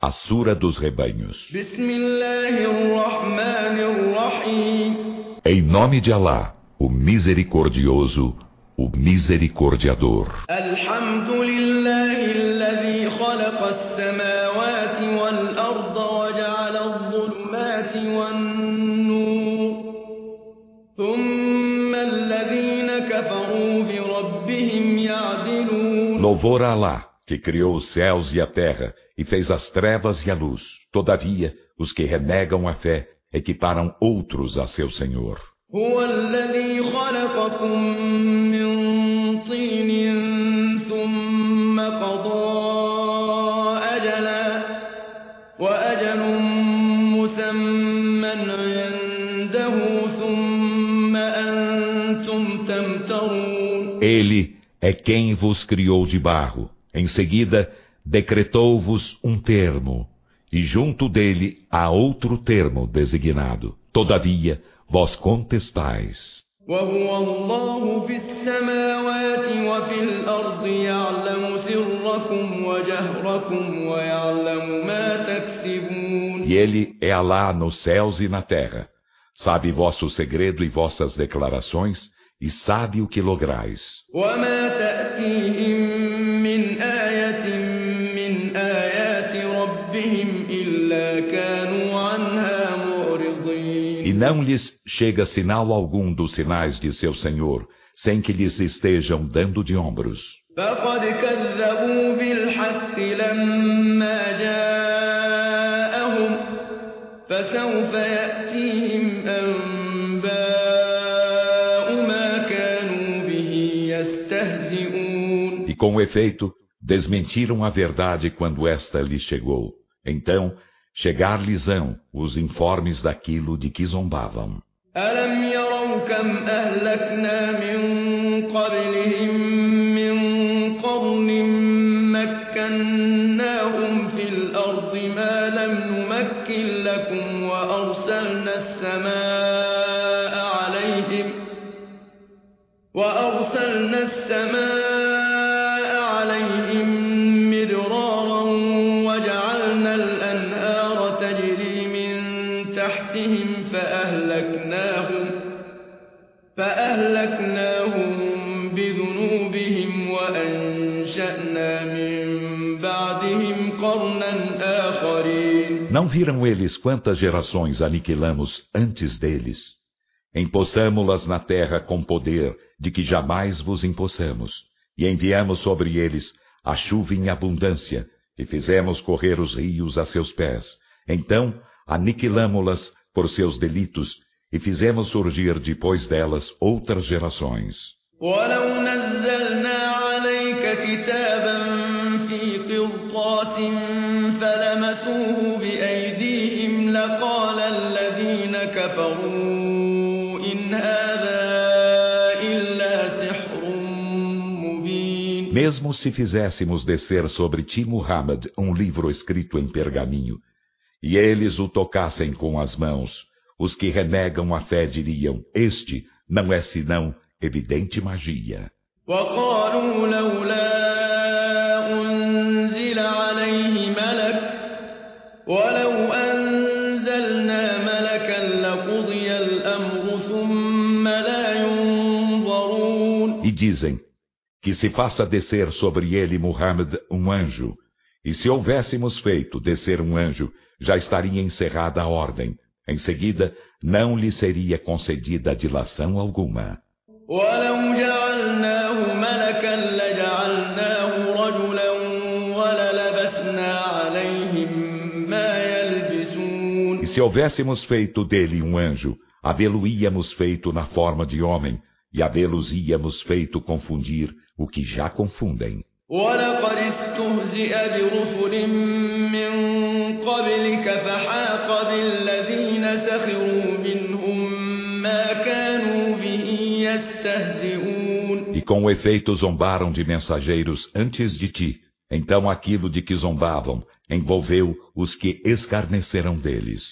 A Sura dos Rebanhos. Em nome de Alá, o Misericordioso, o Misericordiador. Louvor a Alá, que criou os céus e a terra, e fez as trevas e a luz. Todavia, os que renegam a fé equiparam outros a seu Senhor. Ele é quem vos criou de barro. Em seguida, decretou-vos um termo, e junto dele há outro termo designado. Todavia, vós contestais. E ele é Alá nos céus e na terra. Sabe vosso segredo e vossas declarações, e sabe o que lograis. E não lhes chega sinal algum dos sinais de seu Senhor, sem que lhes estejam dando de ombros. E com efeito, desmentiram a verdade quando esta lhes chegou. Então, chegar-lhes-ão os informes daquilo de que zombavam. Não viram eles quantas gerações aniquilamos antes deles? Empossamo-las na terra com poder de que jamais vos empossamos, e enviamos sobre eles a chuva em abundância, e fizemos correr os rios a seus pés. Então aniquilamo-las por seus delitos, e fizemos surgir depois delas outras gerações. Mesmo se fizéssemos descer sobre ti, Muhammad, um livro escrito em pergaminho, e eles o tocassem com as mãos, os que renegam a fé diriam: este não é senão evidente magia. E dizem que se faça descer sobre ele, Muhammad, um anjo, e se houvéssemos feito descer um anjo, já estaria encerrada a ordem. Em seguida, não lhe seria concedida dilação alguma. E se houvéssemos feito dele um anjo, havê-lo-íamos feito na forma de homem, e havê-los íamos feito confundir o que já confundem. E com efeito zombaram de mensageiros antes de ti. Então aquilo de que zombavam envolveu os que escarneceram deles.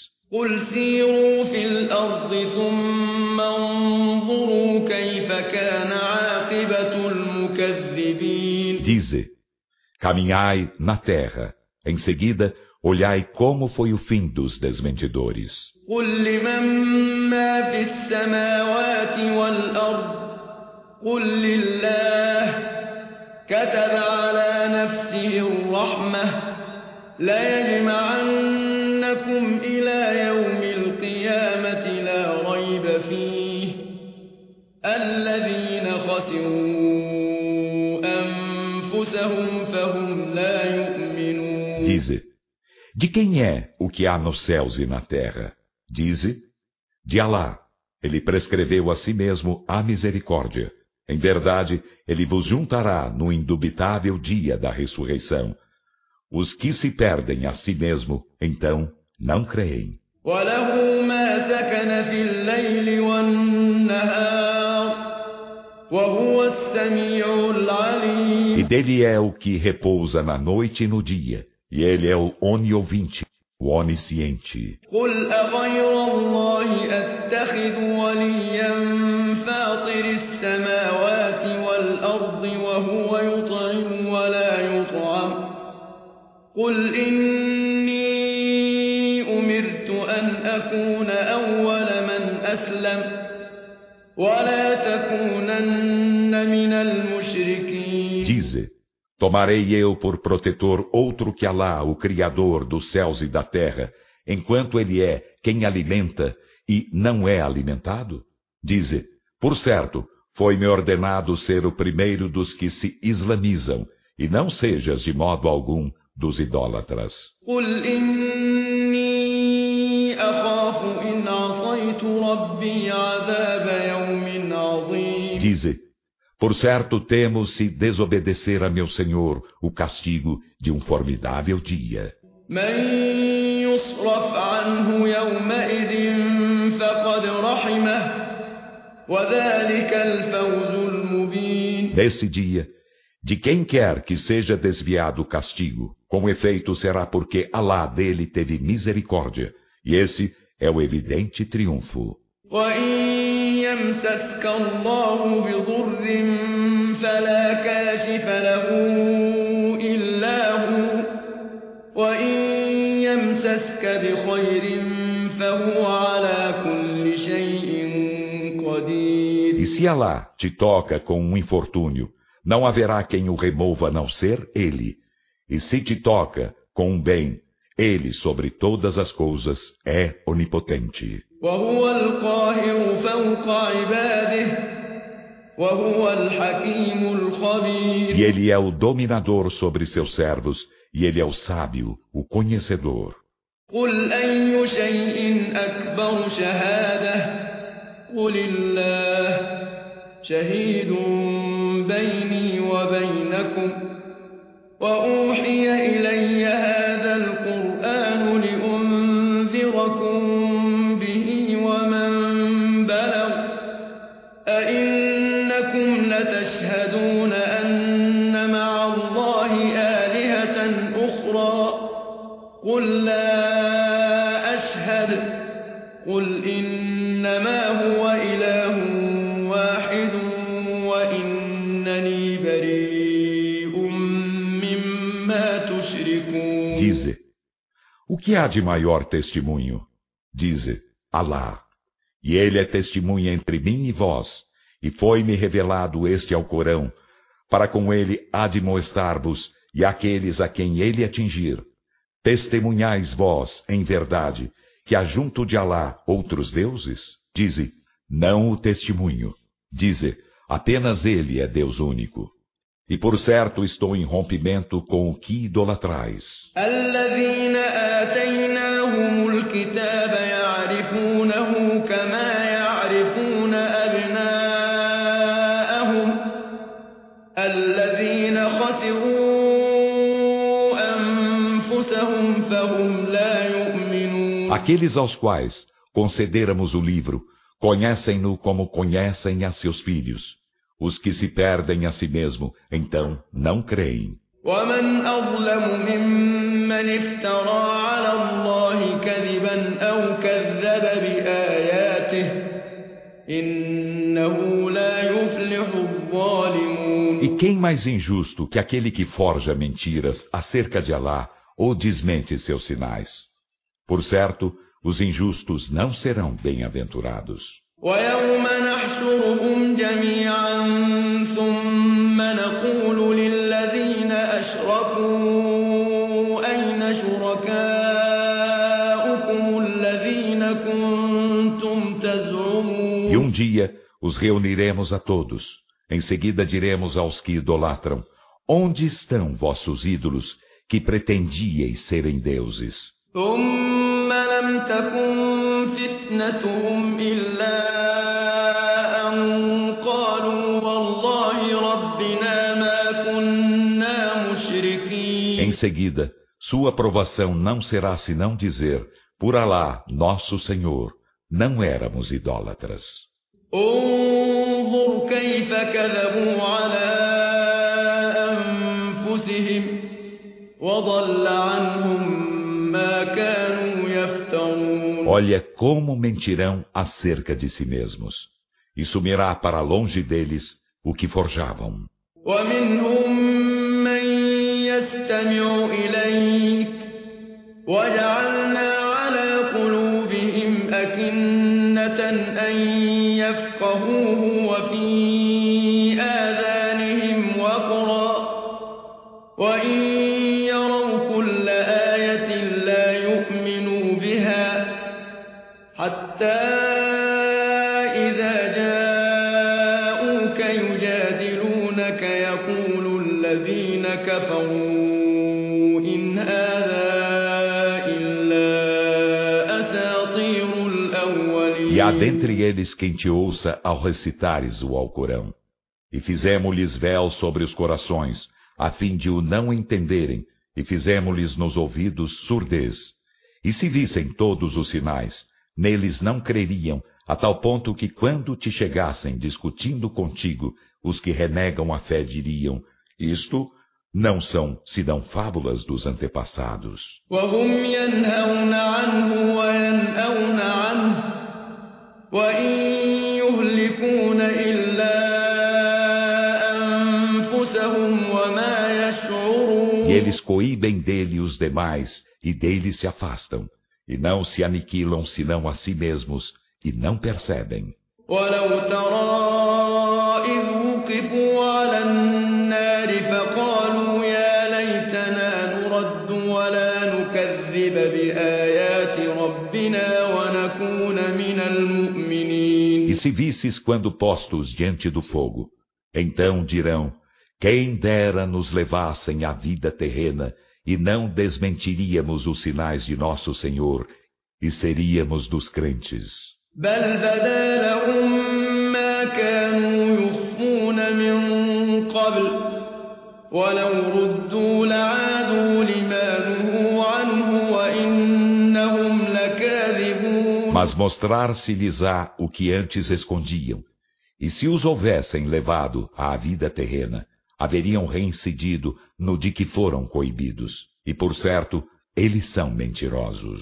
Dize: caminhai na terra, em seguida olhai como foi o fim dos desmentidores. قل لمن ما في السماوات والأرض قل لله كتب على نفسه الرحمة ليجمعنكم إلى يوم القيامة لا ريب فيه الذين خسروا أنفسهم فهم لا يؤمنون. Dize, de quem é o que há nos céus e na terra? Dize, de Alá. Ele prescreveu a si mesmo a misericórdia. Em verdade, ele vos juntará no indubitável dia da ressurreição. Os que se perdem a si mesmo, então, não creem. E dele é o que repousa na noite e no dia, e ele é o oniovinte, o onisciente. قل إني أمرت أن أكون أول من أسلم ولا تكونن من المشركين. Dize, tomarei eu por protetor outro que Alá, o Criador dos céus e da terra, enquanto ele é quem alimenta e não é alimentado? Dize, por certo, foi-me ordenado ser o primeiro dos que se islamizam, e não sejas de modo algum dos idólatras. Dize, por certo temo se desobedecer a meu Senhor o castigo de um formidável dia. Nesse dia, de quem quer que seja desviado o castigo, com efeito será porque Alá dele teve misericórdia, e esse é o evidente triunfo. E se Alá te toca com um infortúnio, não haverá quem o remova a não ser ele. E se te toca com um bem, ele sobre todas as coisas é onipotente. E ele é o dominador sobre seus servos, e ele é o sábio, o conhecedor. قل أي شيء أكبر شهادة قل الله شهيد بيني وبينكم وأوحي إلي هذا القرآن لأنذركم به ومن بلغ أئنكم لتشهدون أن مع الله آلهة أخرى قل لا أشهد قل إنما هو إله واحد وإنني بريء مما تشركون. Dize, o que há de maior testemunho? Dize, Alá, e ele é testemunha entre mim e vós, e foi-me revelado este Alcorão, para com ele admoestar-vos e aqueles a quem ele atingir. Testemunhais vós, em verdade, que há junto de Alá outros deuses? Dize, não o testemunho. Dize, apenas ele é Deus único. E por certo estou em rompimento com o que idolatrais. Aqueles aos quais concederamos o livro, conhecem-no como conhecem a seus filhos. Os que se perdem a si mesmo, então, não creem. E quem mais injusto que aquele que forja mentiras acerca de Alá ou desmente seus sinais. Por certo, os injustos não serão bem-aventurados. ويوم نحشرهم جميعا ثم نقول للذين أشركوا أين شركاؤكم الذين كنتم تزعمون. E dia os reuniremos a todos. Em seguida diremos aos que idolatram: onde estão vossos ídolos que pretendíeis serem deuses? ثم لم تكن فتنتهم إلا أن قالوا والله ربنا ما كنا مشركين. Em seguida, sua aprovação não será senão dizer: por Alá, nosso Senhor, não éramos idólatras. انظر كيف كذبوا على أنفسهم وضل عنهم ما كانوا يفترون. Olha como mentirão acerca de si mesmos, e sumirá para longe deles o que forjavam. ومنهم من يستمع إليك وجعلنا على قلوبهم أكنة أن يفقهوه وفي آذانهم وقرا وإن يروا كل آية لا يؤمنوا بها حتى إذا جاءوك يجادلونك يقول الذين كفروا إن هذا إلا أساطير الأولين. E há dentre eles quem te ouça ao recitares o Alcorão. E fizemos-lhes véu sobre os corações, a fim de o não entenderem, e fizemos-lhes nos ouvidos surdez. E se vissem todos os sinais, neles não creriam, a tal ponto que quando te chegassem discutindo contigo, os que renegam a fé diriam: isto não são senão fábulas dos antepassados. وهم ينهون عنه وينأون عنه وإن يهلكون إلا أنفسهم وما يشعرون. E eles coíbem dele os demais, e dele se afastam, e não se aniquilam senão a si mesmos, e não percebem. ولو ترى إذ وقفوا على النار فقالوا يا ليتنا نرد ولا نكذب بآيات ربنا ونكون من المؤمنين. E se visses quando postos diante do fogo, então dirão: quem dera nos levassem à vida terrena, e não desmentiríamos os sinais de nosso Senhor, e seríamos dos crentes. بل بدا لهم ما كانوا يخفون من قبل ولو ردوا لعادوا لما نهوا عنه وإنهم لكاذبون. Mas mostrar-se-lhes-á o que antes escondiam, e se os houvessem levado à vida terrena, haveriam reincidido no de que foram coibidos, e por certo, eles são mentirosos.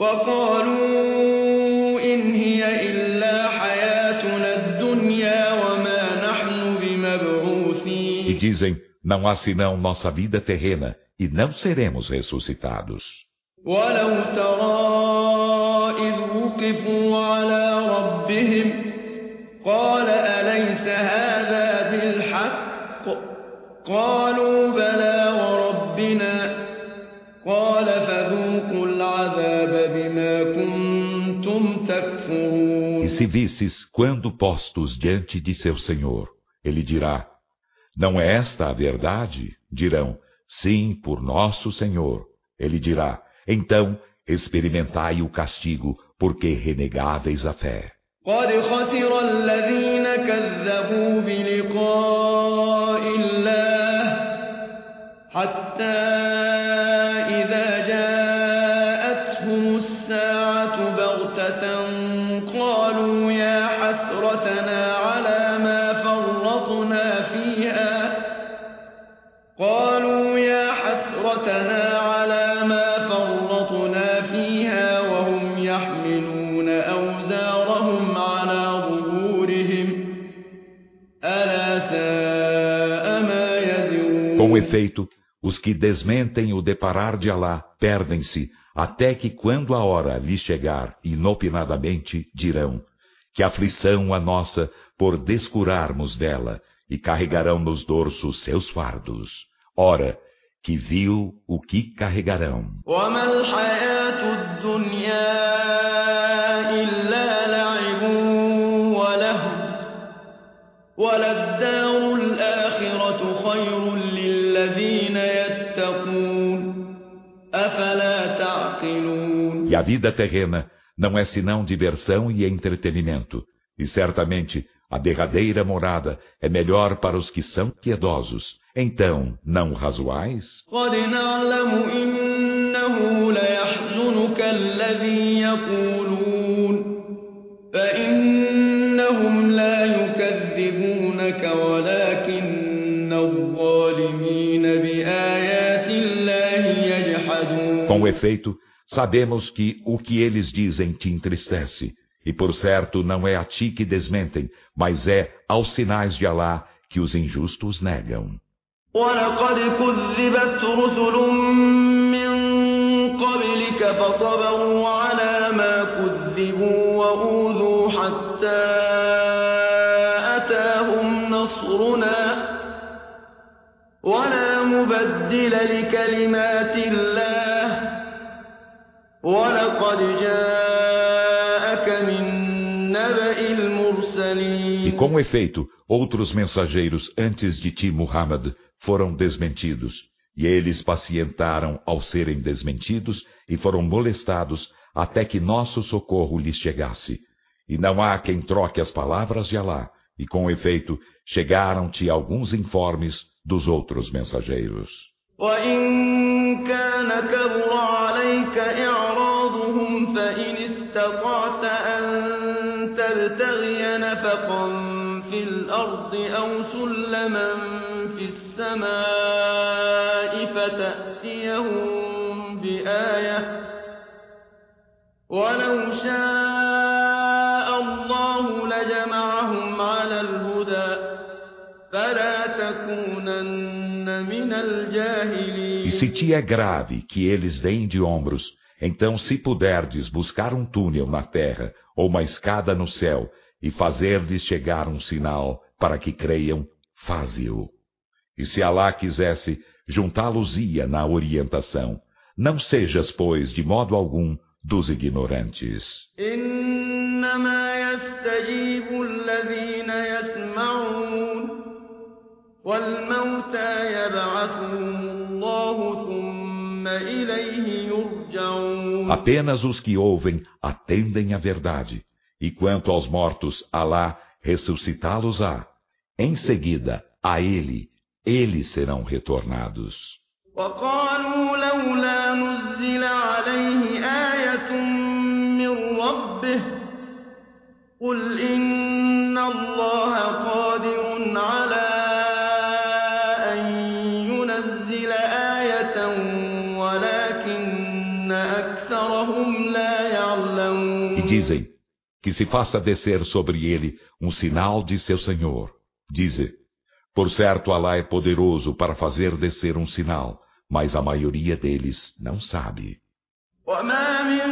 وقالوا إن هي إلا حياتنا الدنيا وما نحن بمبعوثين. E dizem: não há senão nossa vida terrena, e não seremos ressuscitados. ولو ترى إذ وقفوا على ربهم قال أليس هذا بالحق قالوا بلى وربنا قال فذوقوا العذاب بما كنتم تكفرون. E se visses quando postos diante de seu Senhor, ele dirá: não é esta a verdade? Dirão: sim, por nosso Senhor. Ele dirá: então experimentai o castigo, porque renegáveis a fé. قد خسر الذين كذبوا بلقاء الله حتى إذا جاءتهم الساعة بغتة قالوا يا حسرتنا على ما فرطنا فيها وهم يحملون أوزارهم على ظهورهم ألا ساء ما يزرون. Com efeito, Os que desmentem o deparar de Alá perdem-se, até que quando a hora lhes chegar, inopinadamente dirão: que aflição a nossa por descurarmos dela, e carregarão nos dorsos seus fardos. Ora, que vil o que carregarão. E a vida terrena não é senão diversão e entretenimento, e certamente a derradeira morada é melhor para os que são piedosos. Então, não razoais? Com efeito, sabemos que o que eles dizem te entristece, e por certo não é a ti que desmentem, mas é aos sinais de Alá que os injustos negam. وَلَقَدْ كُذِّبَتْ رُسُلٌ مِّن قَبْلِكَ فَصَبَرُوا عَلَىٰ مَا كُذِّبُوا وَأُوذُوا حَتَّىٰ أَتَاهُمْ نَصْرُنَا وَلَا مُبَدِّلَ لِكَلِمَاتِ اللَّهِ وَلَقَدْ جَاءَكَ مِن نَّبَإِ الْمُرْسَلِينَ. E com efeito, outros mensageiros antes de ti, Muhammad, foram desmentidos, e eles pacientaram ao serem desmentidos e foram molestados até que nosso socorro lhes chegasse. E não há quem troque as palavras de Alá, e com efeito, chegaram-te alguns informes dos outros mensageiros. وَإِن كَانَ كَبُرَ عَلَيْكَ إِعْرَاضُهُمْ فَإِنِ اسْتَطَعْتَ أَن تَبْتَغِيَ نَفَقًا في الأرض أو سلما في السماء فتأتيهم بآية ولو شاء الله لجمعهم على الهدى فلا تكونن من الجاهلين. E se te é grave que eles deem de ombros, então se puderdes buscar um túnel na terra ou uma escada no céu, e fazer-lhes chegar um sinal para que creiam, faze-o. E se Alá quisesse, juntá-los-ia na orientação. Não sejas, pois, de modo algum, dos ignorantes. إنما يستجيب الذين يسمعون والموتى يبعثهم الله ثم إليه يرجعون. Apenas os que ouvem atendem à verdade. E quanto aos mortos, Alá ressuscitá-los-á. Em seguida, a Ele, eles serão retornados. وقالوا لولا نزل عليه آية من ربه قل إن الله قادر على أن ينزل آية ولكن أكثرهم لا يعلمون. E dizem que se faça descer sobre ele um sinal de seu Senhor. Dize, por certo Alá é poderoso para fazer descer um sinal, mas a maioria deles não sabe. وما من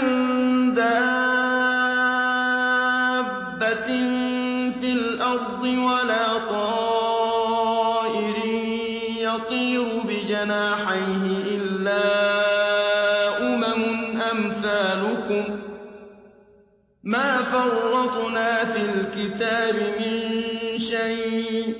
دابة في الأرض ولا طائر يطير بجناحيه إلا أمم أمثالكم ما فرطنا في الكتاب من شيء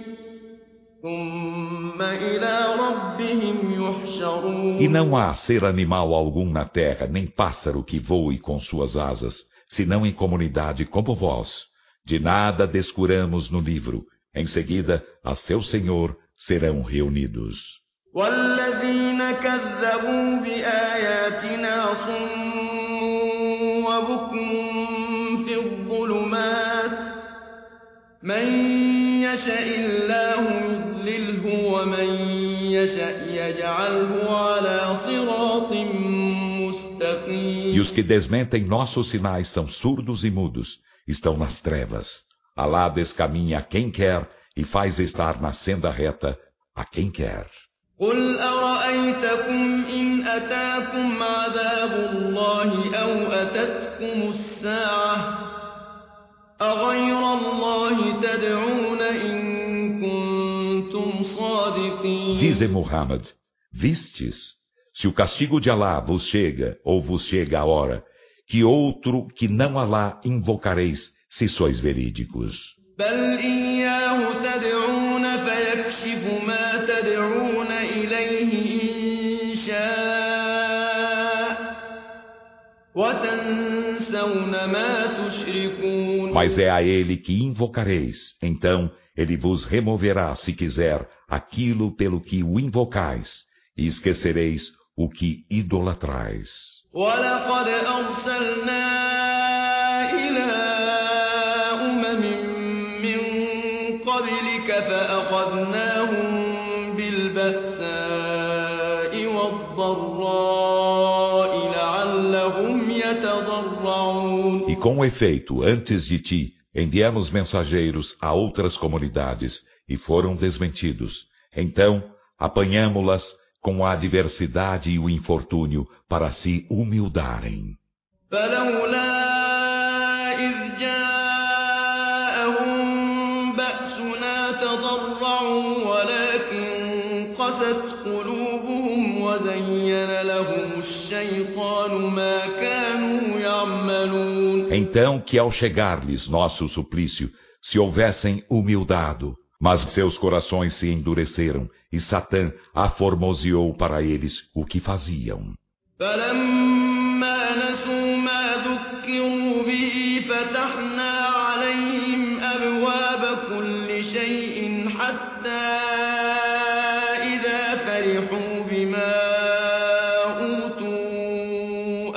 ثم إلى ربهم يحشرون. E não há ser animal algum na terra, nem pássaro que voe com suas asas, senão em comunidade como vós. De nada descuramos no livro. Em seguida, a seu Senhor serão reunidos. والذين كذبوا بآياتنا صم وبكم في الظلمات من يشاء الله يضلله ومن يشاء يجعله على صراط مستقيم. E os que desmentem nossos sinais são surdos e mudos, estão nas trevas. Alá descaminha a quem quer e faz estar na senda reta a quem quer. قل أرأيتكم إن أتاكم عذاب الله أو أتتكم الساعة أغير الله تدعون إن كنتم صادقين. Dize Muhammad, vistes, se o castigo de Alá vos chega, ou vos chega a hora, que outro que não Alá invocareis, se sois verídicos. بل إياه تدعون فيكشف ما تدعون إليه إن شاء وتنسون ما تشركون. Mas é a ele que invocareis, então ele vos removerá, se quiser, aquilo pelo que o invocais, e esquecereis o que idolatrais. ولقد أرسلنا إلى أمم من قبلك فأخذناهم بالبأساء والضراء لعلهم يتضرعون. E com efeito, antes de ti, enviamos mensageiros a outras comunidades, e foram desmentidos. Então, apanhamo-las com a adversidade e o infortúnio para se humildarem. فلولا إذ جاءهم بأسنا تضرعوا ولكن قست قلوبهم وزين لهم الشيطان ما كانوا يعملون. Então que ao chegar-lhes nosso suplício, se houvessem humildado, mas seus corações se endureceram, e Satã aformoseou para eles o que faziam. فلما نسوا ما ذكروا به فتحنا عليهم أبواب كل شيء حتى إذا فرحوا بما أوتوا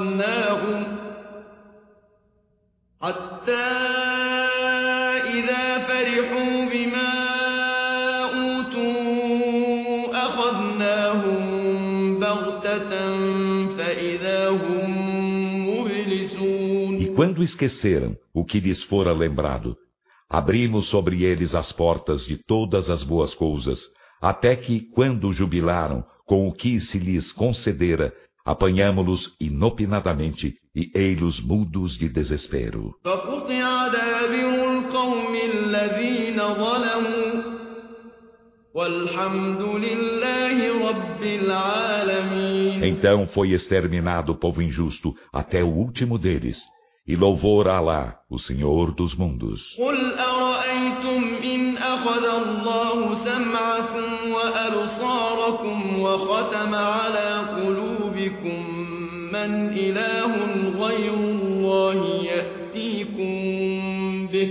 أخذناهم بغتة فإذا هم مبلسون. E quando esqueceram o que lhes fora lembrado, abrimos sobre eles as portas de todas as boas coisas, até que, quando jubilaram com o que se lhes concedera, apanhamo-los inopinadamente e ei-los mudos de desespero. فقطع دابر القوم الذين ظلموا والحمد لله رب العالمين. Então foi exterminado o povo injusto até o último deles, e louvor a Alá, o Senhor dos mundos. قل أرأيتم إن أخذ الله سمعكم وأبصاركم وختم على قلوبكم من إله غير الله يأتيكم به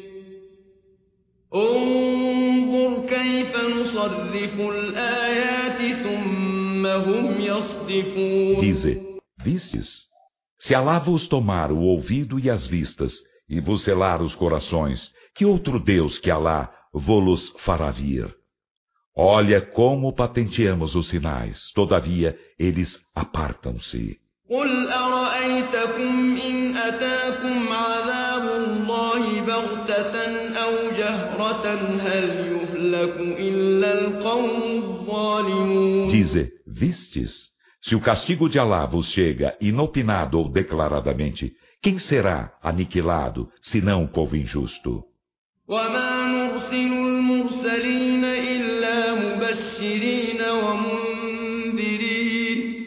انظر كيف نصرف الآيات ثم هم يصدفون. Dize, vistes? Se Alá vos tomar o ouvido e as vistas, e vos selar os corações, que outro Deus que Alá vô-los fará vir? Olha como patenteamos os sinais, todavia eles apartam-se. قل أرأيتكم إن أتاكم عذاب الله بغتة أو جهرة هل يهلك إلا القوم الظالمون. Dize, vistes? Se o castigo de Alá vos chega inopinado ou declaradamente, quem será aniquilado, senão o povo injusto? وما نرسل المرسلين إلا مبشرين ومنذرين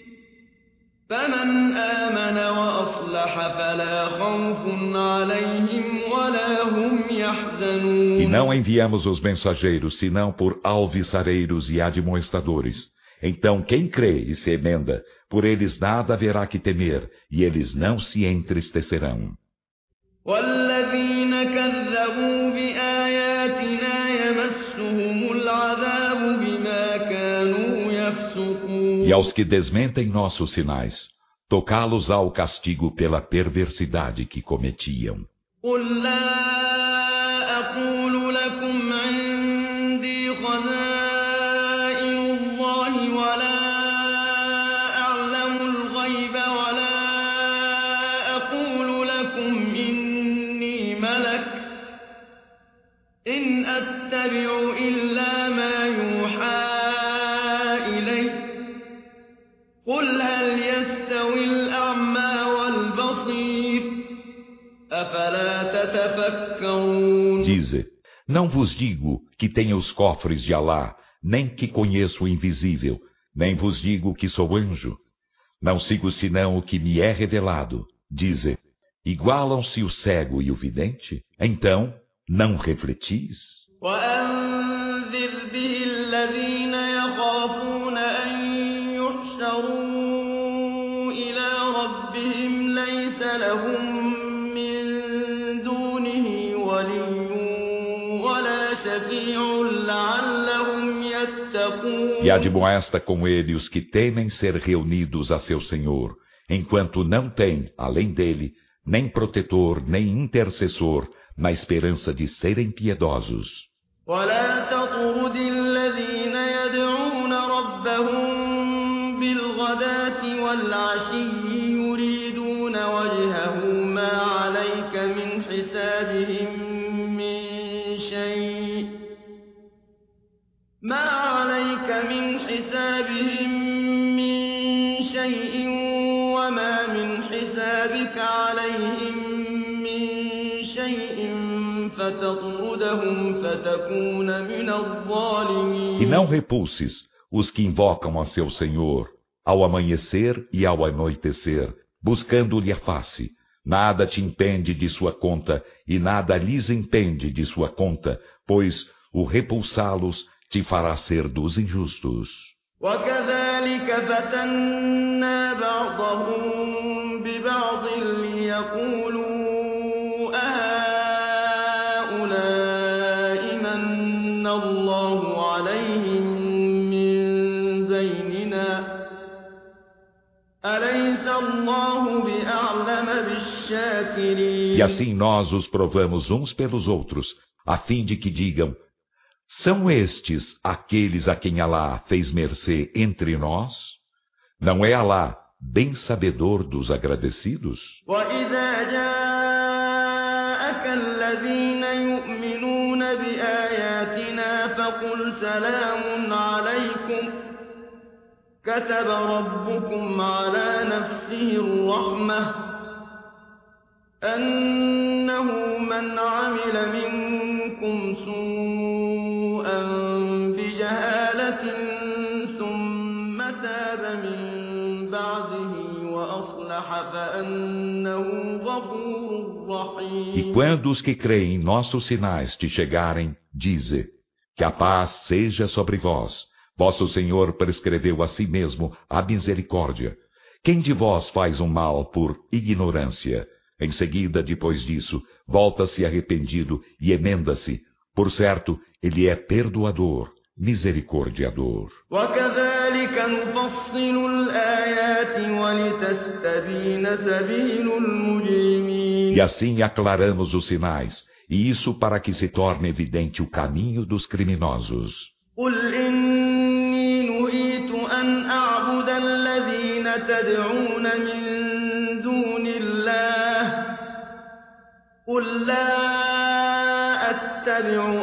فمن آمن وأصلح فلا خوف عليهم ولا هم يحزنون. E não enviamos os mensageiros, senão por alviçareiros e admoestadores. Então quem crê e se emenda, por eles nada haverá que temer, e eles não se entristecerão. والذين كذبوا بآياتنا يمسهم العذاب بما كانوا يفسقون. E aos que desmentem nossos sinais, tocá-los ao castigo pela perversidade que cometiam. قل لا أقول لكم عندي خزائن الله ولا أعلم الغيب ولا أقول لكم إني ملك إن أتبع إلا ما يوحى أفلا تتفكرون. Dize, não vos digo que tenho os cofres de Alá, nem que conheço o invisível, nem vos digo que sou anjo. Não sigo senão o que me é revelado. Dize, igualam-se o cego e o vidente? Então, não refletis? وأنذر به الذين يخافون أن يحشروا إلى ربهم ليس لهم من دونه ولي ولا شفيع لعلهم يتقون. E admoesta com ele os que temem ser reunidos a seu Senhor, enquanto não tem, além dele, nem protetor, nem intercessor, na esperança de serem piedosos. ولا تطرد الذين يدعون ربهم بالغداة والعشي يريدون وجهه ما عليك من حسابهم من شيء وما من حسابك عليهم من شيء فتطردهم فتكون من الظالمين. E não repulses os que invocam a seu Senhor, ao amanhecer e ao anoitecer, buscando-lhe a face. Nada te impede de sua conta, e nada lhes impede de sua conta, pois o repulsá-los te fará ser dos injustos. وكذلك فتنا بعضهم ببعض ليقولوا أهؤلاء من الله عليهم من بيننا أليس الله بأعلم بالشاكرين. E assim nós os provamos uns pelos outros, a fim de que digam: são estes aqueles a quem Alá fez mercê entre nós? Não é Alá bem sabedor dos agradecidos? وَإِذَا جَاءَكَ الَّذِينَ يُؤْمِنُونَ بِآيَاتِنَا فَقُلْ سَلَامٌ عَلَيْكُمْ كَتَبَ رَبُّكُمْ عَلَى نَفْسِهِ الرَّحْمَةَ أَنَّهُ مَنْ عَمِلَ مِنكُمْ سُوءًا بِجَهَالَةٍ ثُمَّ تَابَ مِن بَعْدِهِ وَأَصْلَحَ فَأَنَّهُ غَفُورٌ رَّحِيمٌ. E quando os que creem em nossos sinais te chegarem, dize: que a paz seja sobre vós. Vosso Senhor prescreveu a si mesmo a misericórdia. Quem de vós faz um mal por ignorância? Em seguida, depois disso, volta-se arrependido e emenda-se. Por certo, ele é perdoador, misericordiador. وَكَذَلِكَ نُفَصِّلُ الْآيَاتِ وَلِتَسْتَبِينَ سَبِيلُ الْمُجْرِمِينَ. E assim aclaramos os sinais, e isso para que se torne evidente o caminho dos criminosos. قُلْ إِنِّي نُهِيتُ أَنْ أَعْبُدَ الَّذِينَ تَدْعُونَ مِن دُونِ اللَّهِ قُل لَّا أَتَّبِعُ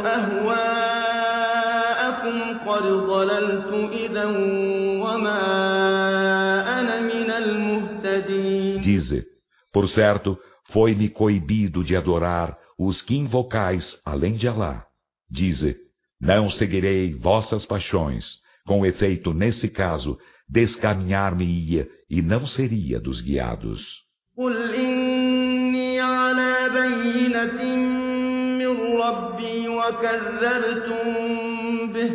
أَهْوَاءَكُمْ قَدْ ضَلَلْتُ إِذًا وَمَا أَنَا مِنَ الْمُهْتَدِينَ. Dize, por certo, foi-me coibido de adorar os que invocais além de Alá. Dize, não seguirei vossas paixões. Com efeito, nesse caso, descaminhar-me-ia e não seria dos guiados. قُلْ إِنِّي عَلَى بَيِّنَةٍ مِّن رَّبِّي وَكَذَّبْتُم بِهِ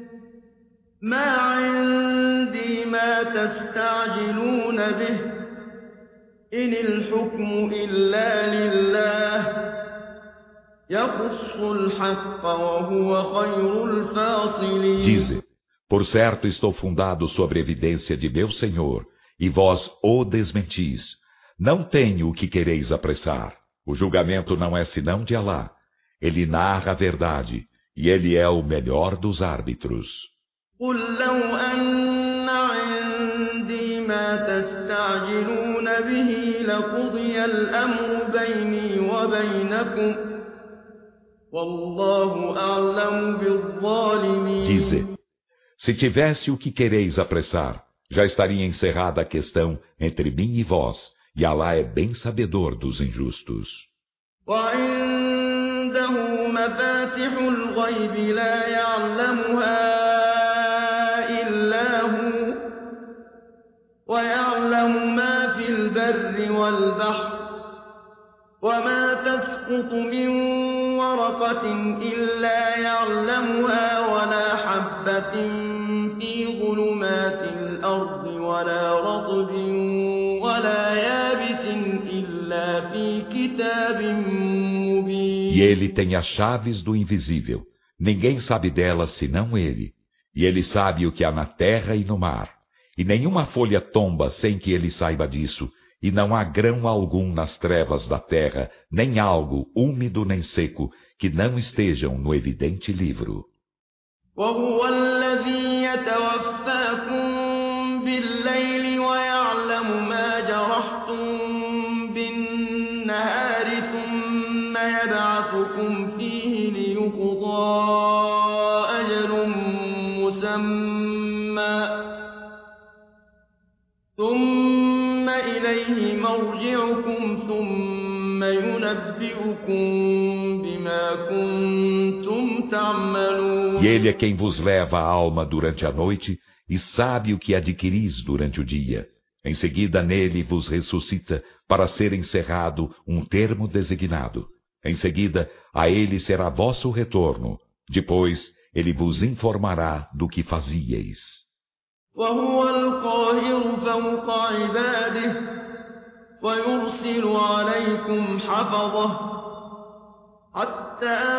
مَا عِندِي مَا تَسْتَعْجِلُونَ بِهِ إِنِ الْحُكْمُ إِلَّا لِلَّهِ يَقُصُّ الْحَقَّ وَهُوَ خَيْرُ الْفَاصِلِينَ. Dize, por certo estou fundado sobre a evidência de meu Senhor, e vós o desmentis. Não tenho o que quereis apressar. O julgamento não é senão de Alá. Ele narra a verdade, e ele é o melhor dos árbitros. قُل لَّوْ أَنَّ عِندِي مَا تَسْتَعْجِلُونَ بِهِ لَقُضِيَ الْأَمْرُ بَيْنِي وَبَيْنَكُمْ وَاللَّهُ أَعْلَمُ بِالظَّالِمِينَ. Dize, se tivesse o que quereis apressar, já estaria encerrada a questão entre mim e vós, e Alá é bem sabedor dos injustos. وعنده مفاتح الغيب لا يعلمها إلا هو ويعلم ما في البر والبحر وما تسقط من ورقة إلا يعلمها ولا حبة في ظلمات الأرض ولا رطب ولا يابس إلا في كتاب مبين. E ele tem as chaves do invisível. Ninguém sabe delas senão ele. E ele sabe o que há na terra e no mar. E nenhuma folha tomba sem que ele saiba disso. E não há grão algum nas trevas da terra, nem algo úmido nem seco, que não estejam no evidente livro. وهو الذي يتوفاكم بالليل ويعلم ما جرحتم بالنهار ثم يبعثكم فيه ليقضى أجل مسمى ثم إليه مرجعكم ثم ينبئكم بما كنتم تعملون. E ele é quem vos leva a alma durante a noite e sabe o que adquiris durante o dia. Em seguida nele vos ressuscita para ser encerrado um termo designado. Em seguida a ele será vosso retorno. Depois ele vos informará do que fazieis. وهو القاهر فوق عباده ويرسل عليكم حفظه حتى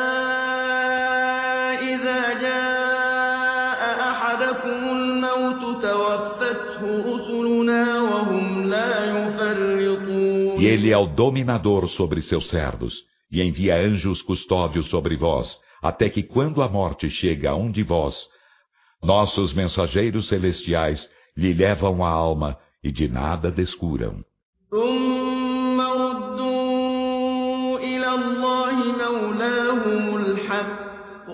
إذا جاء أحدكم الموت توفته رسلنا وهم لا يفرطون. E ele é o dominador sobre seus servos, e envia anjos custódios sobre vós, até que quando a morte chega a um de vós, nossos mensageiros celestiais lhe levam a alma e de nada descuram. ثم ردوا إلى الله مولاهم الحق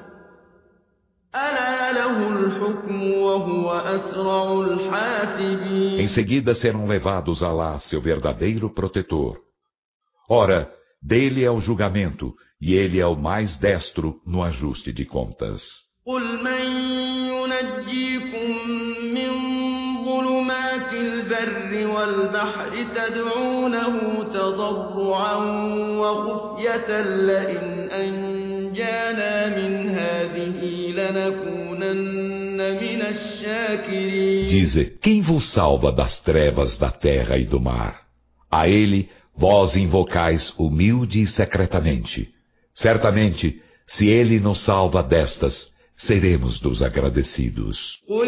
ألا له الحكم وهو أسرع الحاسبين. Em seguida serão levados a Alá, seu verdadeiro protetor. Ora, dele é o julgamento, e ele é o mais destro no ajuste de contas. قل من ينجيكم من ظلمات البر والبحر تدعونه تضرعا وخفية لئن أنجانا من هذه لنكونن من الشاكرين. Dize, quem vos salva das trevas da terra e do mar? A ele vós invocais humilde e secretamente. Certamente, se ele nos salva destas, seremos dos agradecidos.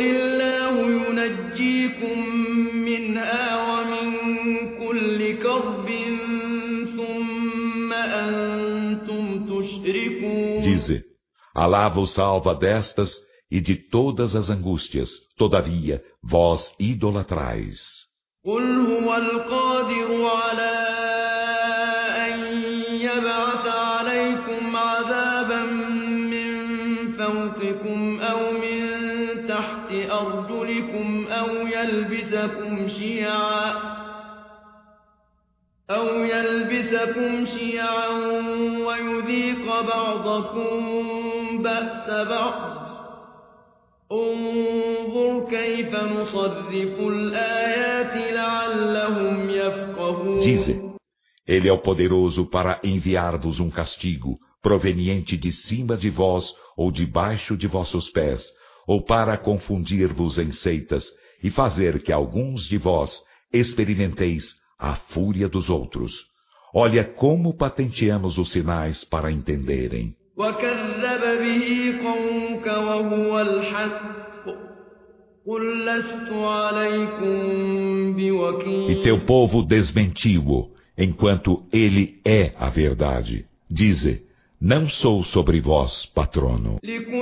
Dize, Alá vos salva destas e de todas as angústias, todavia vós idolatrais. أو يلبسكم شيعا ويذيق بعضكم بأس بعض انظر كيف نصرف الآيات لعلهم يفقهون. Dize, ele é o poderoso para enviar-vos um castigo proveniente de cima de vós ou debaixo de vossos pés, ou para confundir-vos em seitas e fazer que alguns de vós experimenteis a fúria dos outros. Olha como patenteamos os sinais para entenderem. E teu povo desmentiu-o, enquanto ele é a verdade. Dize, não sou sobre vós patrono.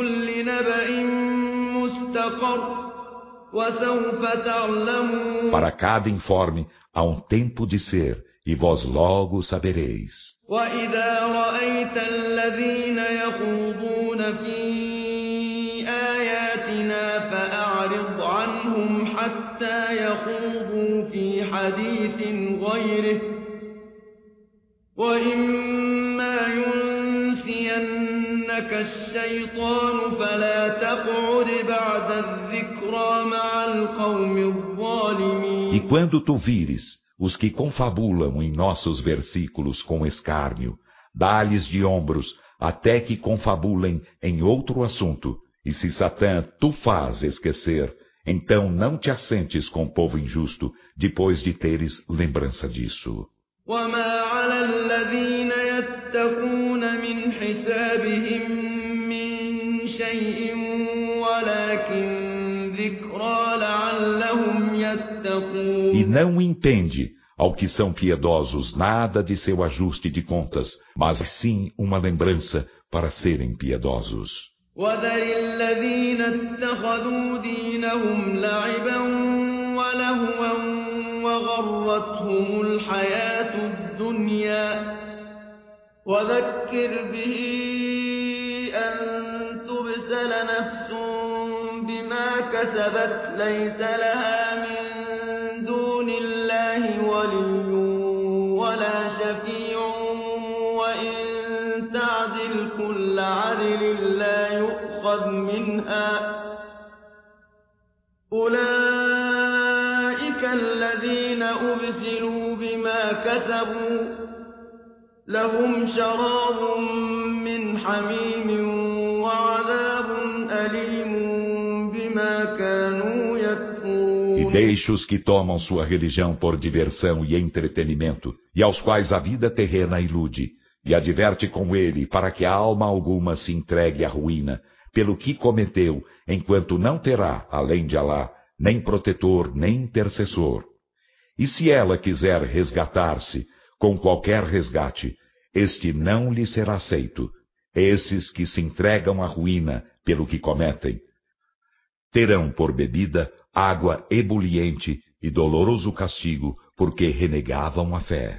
Para cada informe há um tempo de ser, e vós logo sabereis. وَإِذَا رَأَيْتَ الَّذِينَ يَخُوضُونَ فِي آيَاتِنَا فَأَعْرِضْ عَنْهُمْ حَتَّى يَخُوضُوا فِي حَدِيثٍ غَيْرِهِ وَإِمَّا الشيطان فلا تقعد بعد الذكرى مع القوم الظالمين. E quando tu vires os que confabulam em nossos versículos com escárnio, dá-lhes de ombros até que confabulem em outro assunto, e se Satã tu faz esquecer, então não te assentes com o povo injusto, depois de teres lembrança disso. وما على الذين يتقون من حسابهم من شيء ولكن ذكرى لعلهم يتقون. E não impende ao que são piedosos nada de seu ajuste de contas, mas sim uma lembrança para serem piedosos. وذر الذين اتخذوا دينهم لعبا ولهوا وغرتهم الحياة الدنيا وذكر به أن تبسل نفس بما كسبت ليس لها من دون الله ولي ولا شفيع وإن تعدل كل عدل لا يؤخذ منها أولئك الذين أبسلوا بما كسبوا لهم شراب من حميم وعذاب أليم بما كانوا يكفرون. E deixa os que tomam sua religião por diversão e entretenimento, e aos quais a vida terrena ilude, e adverte com ele para que a alma alguma se entregue à ruína, pelo que cometeu, enquanto não terá, além de Alá, nem protetor, nem intercessor. E se ela quiser resgatar-se, com qualquer resgate, este não lhe será aceito. Esses que se entregam à ruína pelo que cometem, terão por bebida água ebuliente e doloroso castigo, porque renegavam a fé.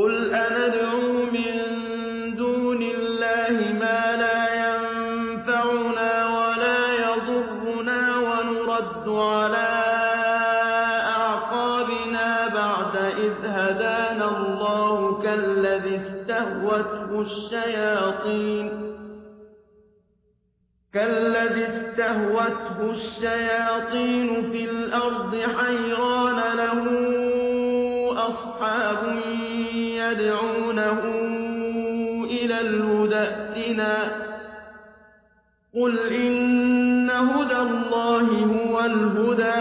كالذي استهوته الشياطين في الأرض حيران له أصحاب يدعونه إلى الهدى ائتنا قل إن هدى الله هو الهدى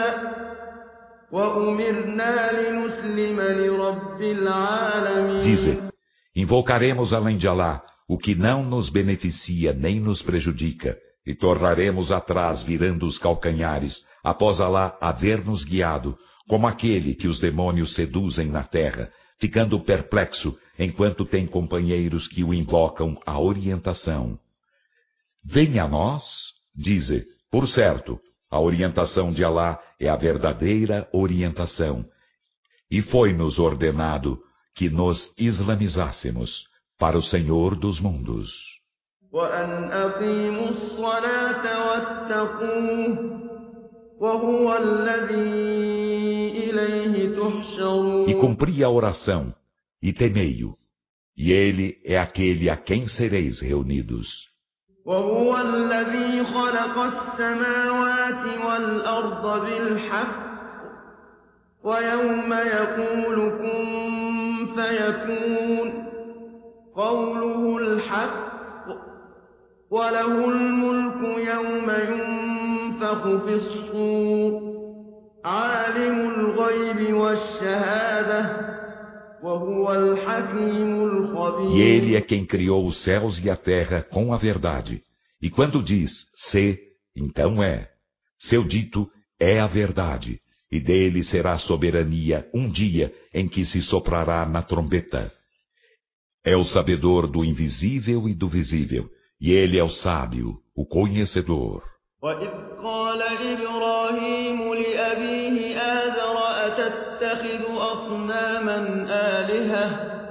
وأمرنا لنسلم لرب العالمين. Dizem, invocaremos além de Alá o que não nos beneficia nem nos prejudica, e tornaremos atrás virando os calcanhares, após Alá haver-nos guiado, como aquele que os demônios seduzem na terra, ficando perplexo enquanto tem companheiros que o invocam à orientação. Venha a nós, dize, por certo, a orientação de Alá é a verdadeira orientação, e foi-nos ordenado que nos islamizássemos para o Senhor dos mundos. وأن أقيموا الصلاة واتقوه وهو الذي إليه تحشرون. E cumpri a oração, e temei-o, e ele é aquele a quem sereis reunidos. وهو الذي خلق السماوات والأرض بالحق ويوم يقول كن فيكون قوله الحق وله الملك يوم ينفخ في الصور عالم الغيب والشهادة وهو الحكيم الخبير. E ele é quem criou os céus e a terra com a verdade. E quando diz, se, então é. Seu dito é a verdade. E dele será soberania um dia em que se soprará na trombeta. É o sabedor do invisível e do visível. E ele é o sábio, o conhecedor. وَإِذْ قَالَ إِبْرَاهِيمُ لِأَبِيهِ آزَرَ أَتَتَّخِذُ أَصْنَامًا آلِهَةً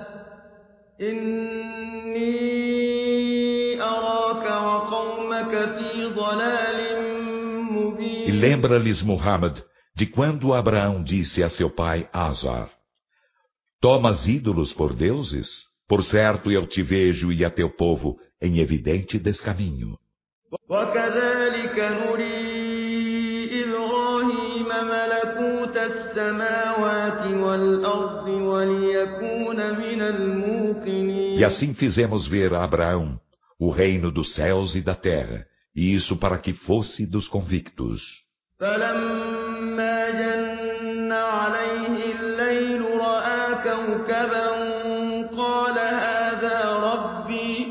إِنِّي أَرَاكَ وَقَوْمَكَ فِي ضَلَالٍ مُبِينٍ. E lembra-lhes Muhammad de quando Abraão disse a seu pai Azar: Tomas ídolos por deuses? Por certo, eu te vejo e a teu povo em evidente descaminho. وكذلك نري إبراهيم ملكوت السماوات والأرض وليكون من الموقنين. E assim fizemos ver a Abraão o reino dos céus e da terra, e isso para que fosse dos convictos. فلما جن عليه الليل رأى كوكبا قال هذا ربي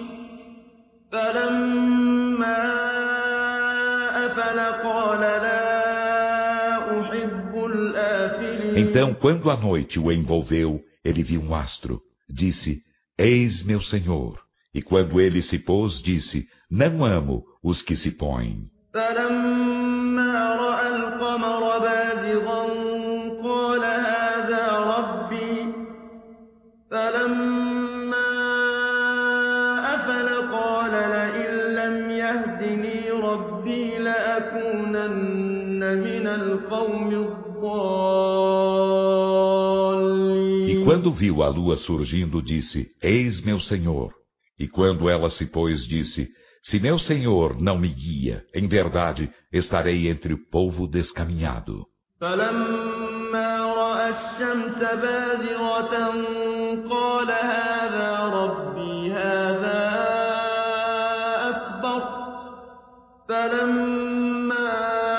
فلما أفل قال لا أحب الآفلين. Então, quando a noite o envolveu, ele viu um astro. Disse, eis meu Senhor. E quando ele se pôs, disse, não amo os que se põem. فلما رأى القمر بازغا قال هذا ربي فلما أفل قال لئن لم يهدني ربي لأكونن من القوم الضالين. E quando viu a lua surgindo, disse, eis meu Senhor. E quando ela se pôs, disse, se meu Senhor não me guia, em verdade, estarei entre o povo descaminhado. فلما رأى الشمس بازغة قال هذا ربي هذا أكبر فلما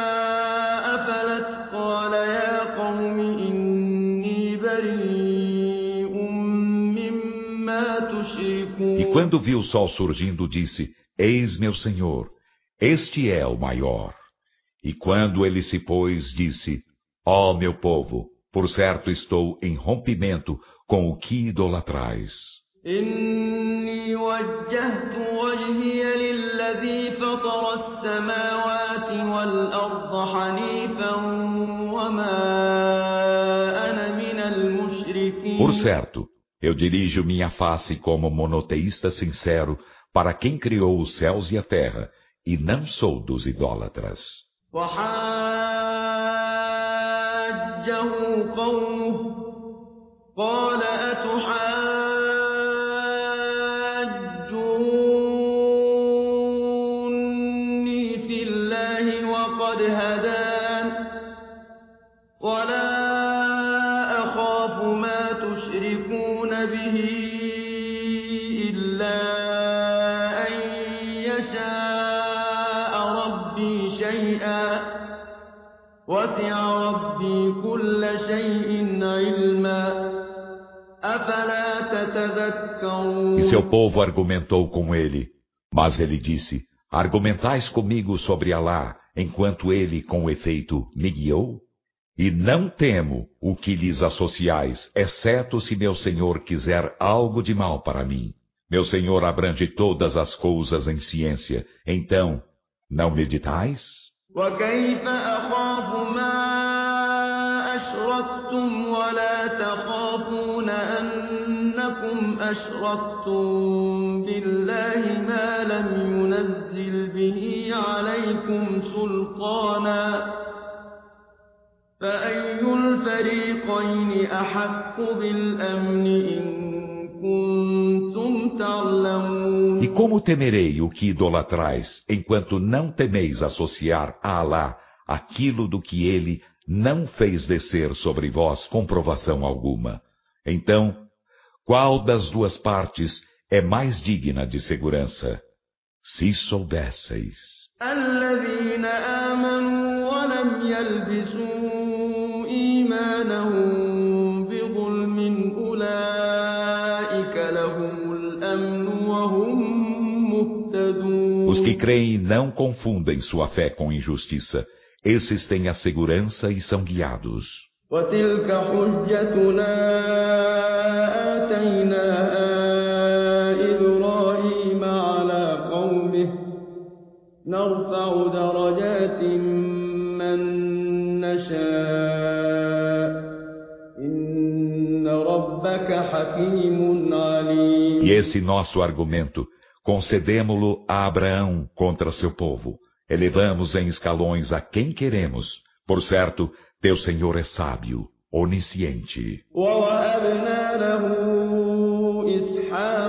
أفلت قال يا قوم إني بريء مما تشركون. E quando viu o sol surgindo, disse, eis meu Senhor, este é o maior. E quando ele se pôs, disse, ó meu povo, por certo estou em rompimento com o que idolatrais. إني وجهت وجهي للذي فطر السماوات والأرض حنيفا وما أنا من المشركين. Por certo, eu dirijo minha face como monoteísta sincero para quem criou os céus e a terra, e não sou dos idólatras. وحاجه قومه قال أتحاجوني في الله وقد هدان ولا أخاف ما تشركون به إلا أن يشاء ربي شيئا وسع ربي كل شيء علما أفلا تتذكرون. E seu povo argumentou com ele, mas ele disse, argumentais comigo sobre Alá, enquanto ele, com efeito, me guiou? E não temo o que lhes associais, exceto se meu Senhor quiser algo de mal para mim. Meu Senhor abrange todas as coisas em ciência, então, não meditais? وكيف أخاف ما أشركتم ولا تخافون أنكم أشركتم بالله ما لم ينزل به عليكم سلطانا فأي الفريقين أحق بالأمن إن كنتم تعلمون. E como temerei o que idolatrais, enquanto não temeis associar a Alá aquilo do que ele não fez descer sobre vós comprovação alguma? Então, qual das duas partes é mais digna de segurança? Se soubesseis. الذين آمنوا ولم يلبسوا إيمانهم بظلم أولئك لهم الأمن وهم مهتدون. Os que creem e não confundem sua fé com injustiça, esses têm a segurança e são guiados. وتلك حجتنا آتيناها إبراهيم على قومه نرفع درجات من نشاء إن ربك حكيم عليم. E esse nosso argumento concedemo-lo a Abraão contra seu povo. Elevamos em escalões a quem queremos. Por certo, teu Senhor é sábio, onisciente. ووهبنا له إسحاق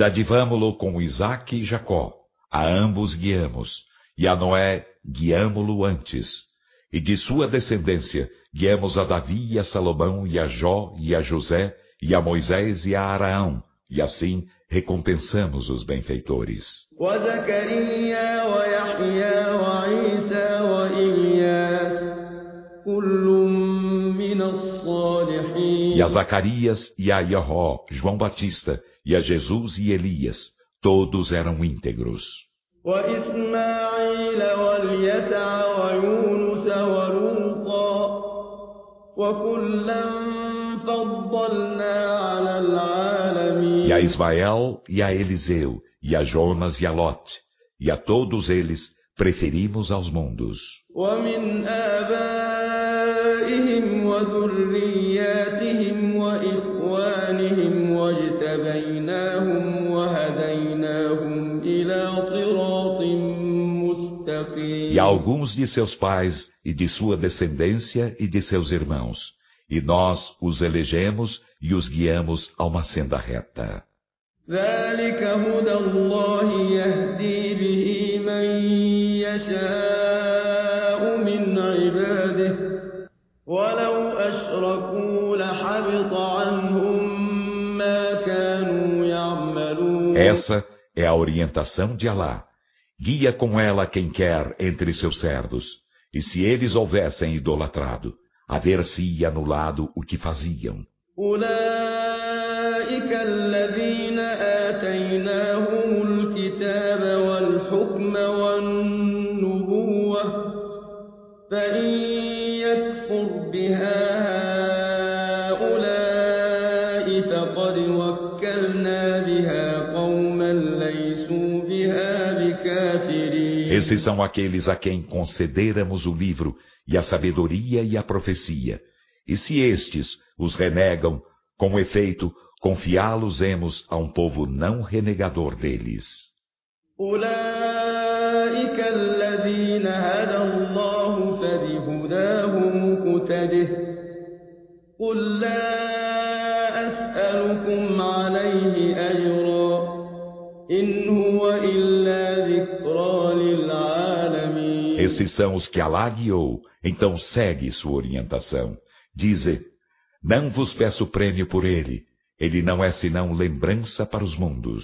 dadivamo-lo com Isaque e Jacó, a ambos guiamos, e a Noé guiamo-lo antes, e de sua descendência guiamos a Davi e a Salomão e a Jó e a José e a Moisés e a Araão, e assim recompensamos os benfeitores. E a Zacarias e a Iahó, João Batista, e a Jesus e Elias, todos eram íntegros. E a Ismael e a Eliseu, e a Jonas e a Lot, e a todos eles preferimos aos mundos. E a alguns de seus pais, e de sua descendência, e de seus irmãos, e nós os elegemos e os guiamos a uma senda reta. Essa é a orientação de Alá. Guia com ela quem quer entre seus servos, e se eles houvessem idolatrado, haver-se anulado o que faziam. Esses são aqueles a quem concederamos o livro, e a sabedoria e a profecia. E se estes os renegam, com efeito, confiá-los-emos a um povo não renegador deles. Esses são os que Alá guiou, então segue sua orientação. Dize, não vos peço prêmio por ele, ele não é senão lembrança para os mundos.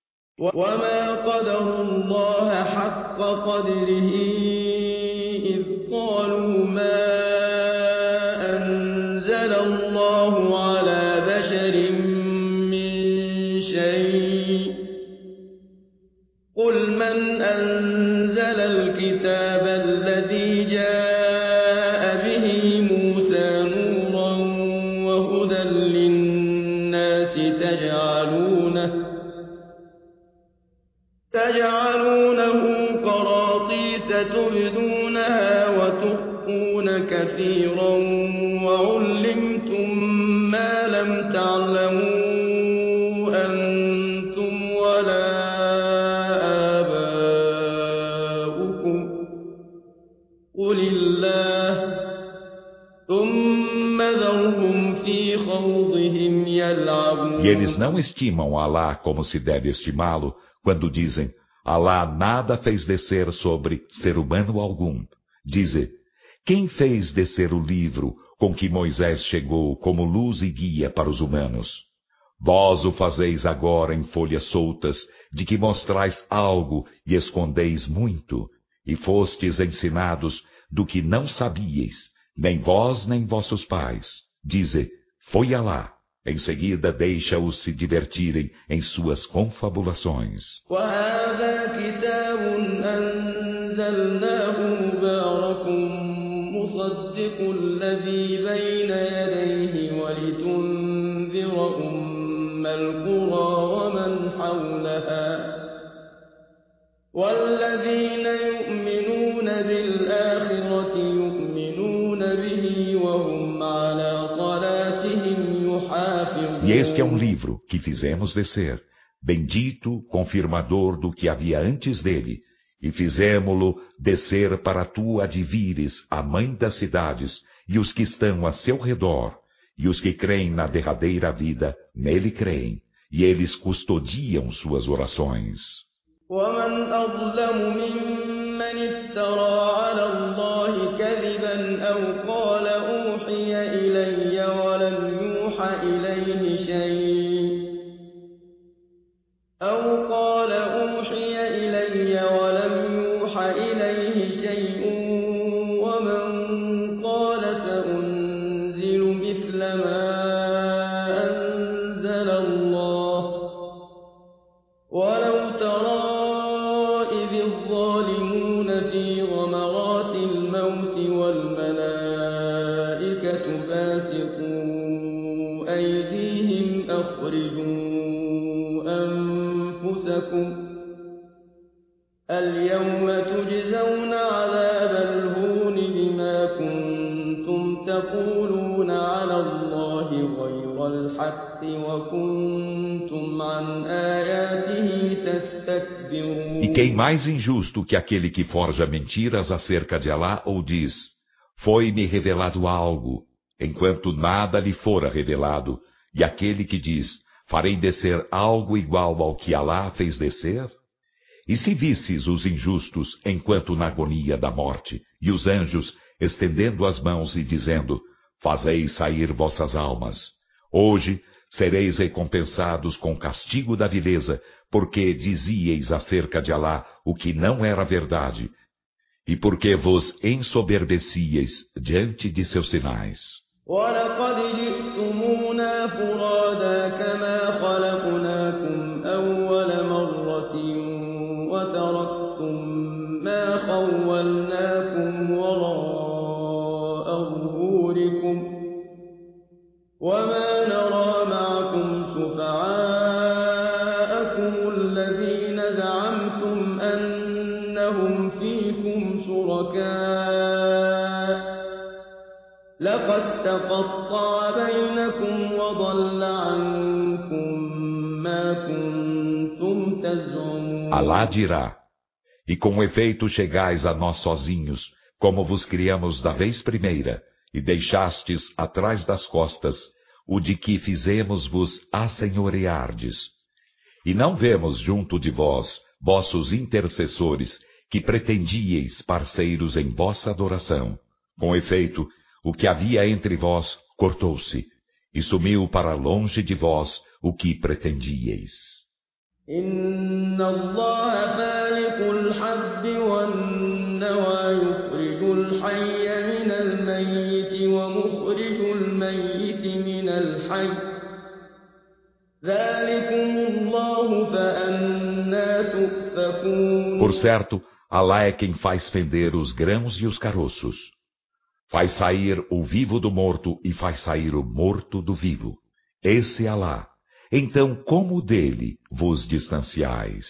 E eles não estimam Alá como se deve estimá-lo, quando dizem, Alá nada fez descer sobre ser humano algum. Dize, quem fez descer o livro com que Moisés chegou como luz e guia para os humanos? Vós o fazeis agora em folhas soltas, de que mostrais algo e escondeis muito, e fostes ensinados do que não sabíeis, nem vós nem vossos pais. Dize, foi Alá. Em seguida deixa-os se divertirem em suas confabulações. والذين يؤمنون بالآخرة يؤمنون به وهم على صلاتهم يحافظون. E este é um livro que fizemos descer, bendito, confirmador do que havia antes dele, e fizemo-lo descer para tu advires a mãe das cidades e os que estão a seu redor, e os que creem na derradeira vida, nele creem, e eles custodiam suas orações. ومن أظلم ممن افترى على الله كذبا أو قال أوحي إلي ولم يوحى إليه شيء ومن قال سأنزل مثل ما أنزل الله ولو ترى إذ الظالمون في غمرات الموت والملائكة باسطوا أيديهم أخرجوا أنفسكم اليوم تجزون عذاب الهون بما كنتم تقولون على الله غير الحق وكنتم عن آياته تستكبرون. E quem mais injusto que aquele que forja mentiras acerca de Alá ou diz: foi-me revelado algo, enquanto nada lhe fora revelado, e aquele que diz: farei descer algo igual ao que Alá fez descer? E se visses os injustos enquanto na agonia da morte, e os anjos estendendo as mãos e dizendo: fazei sair vossas almas. Hoje sereis recompensados com o castigo da vileza, porque dizieis acerca de Alá o que não era verdade, e porque vos ensoberbecieis diante de seus sinais. وَلَقَدْ جِئْتُمُونَا فُرَادَىٰ كَمَا خَلَقْنَاكُمْ أَوَّلَ مَرَّةٍ وَتَرَكْتُم مَّا خَوَّلْنَاكُمْ وَرَاءَ ظُهُورِكُمْ وَمَا نَرَىٰ مَعَكُمْ شُفَعَاءَكُمُ الَّذِينَ زَعَمْتُمْ أَنَّهُمْ فِيكُمْ شُرَكَاءُ لَقَدْ تَقَطَّعَ بَيْنَكُمْ وَضَلَّ عَنكُم مَّا كُنتُمْ تَزْعُمُونَ. Alá dirá: e com efeito chegais a nós sozinhos, como vos criamos da vez primeira, e deixastes atrás das costas o de que fizemos-vos assenhoreardes. E não vemos junto de vós, vossos intercessores, que pretendieis parceiros em vossa adoração. Com efeito, o que havia entre vós cortou-se, e sumiu para longe de vós o que pretendieis. Inna Allah faliqul habbi wan-nawa yukhrijul hayya minal mayyiti wa mukhrijul mayyiti minal hayy. Dhalikumullahu fa anna tufakun. Por certo, Alá é quem faz fender os grãos e os caroços. Faz sair o vivo do morto e faz sair o morto do vivo. Esse é Alá. Então, como dele vos distanciais?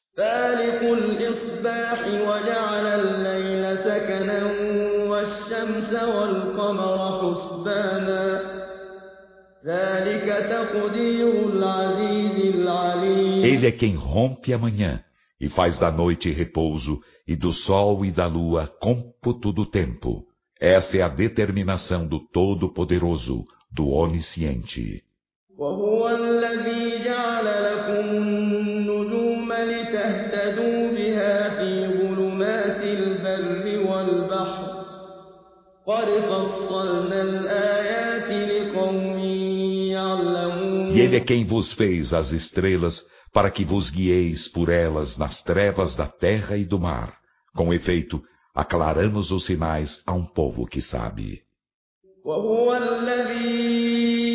Ele é quem rompe a manhã e faz da noite repouso, e do sol e da lua cômputo do tempo. Essa é a determinação do Todo-Poderoso, do Onisciente. وهو الذي جعل لكم النجوم لتهتدوا بها في ظلمات البر والبحر قد فصلنا الآيات لقوم يعلمون. E ele é quem vos fez as estrelas para que vos guieis por elas nas trevas da terra e do mar. Com efeito, aclaramos os sinais a um povo que sabe. وهو الذي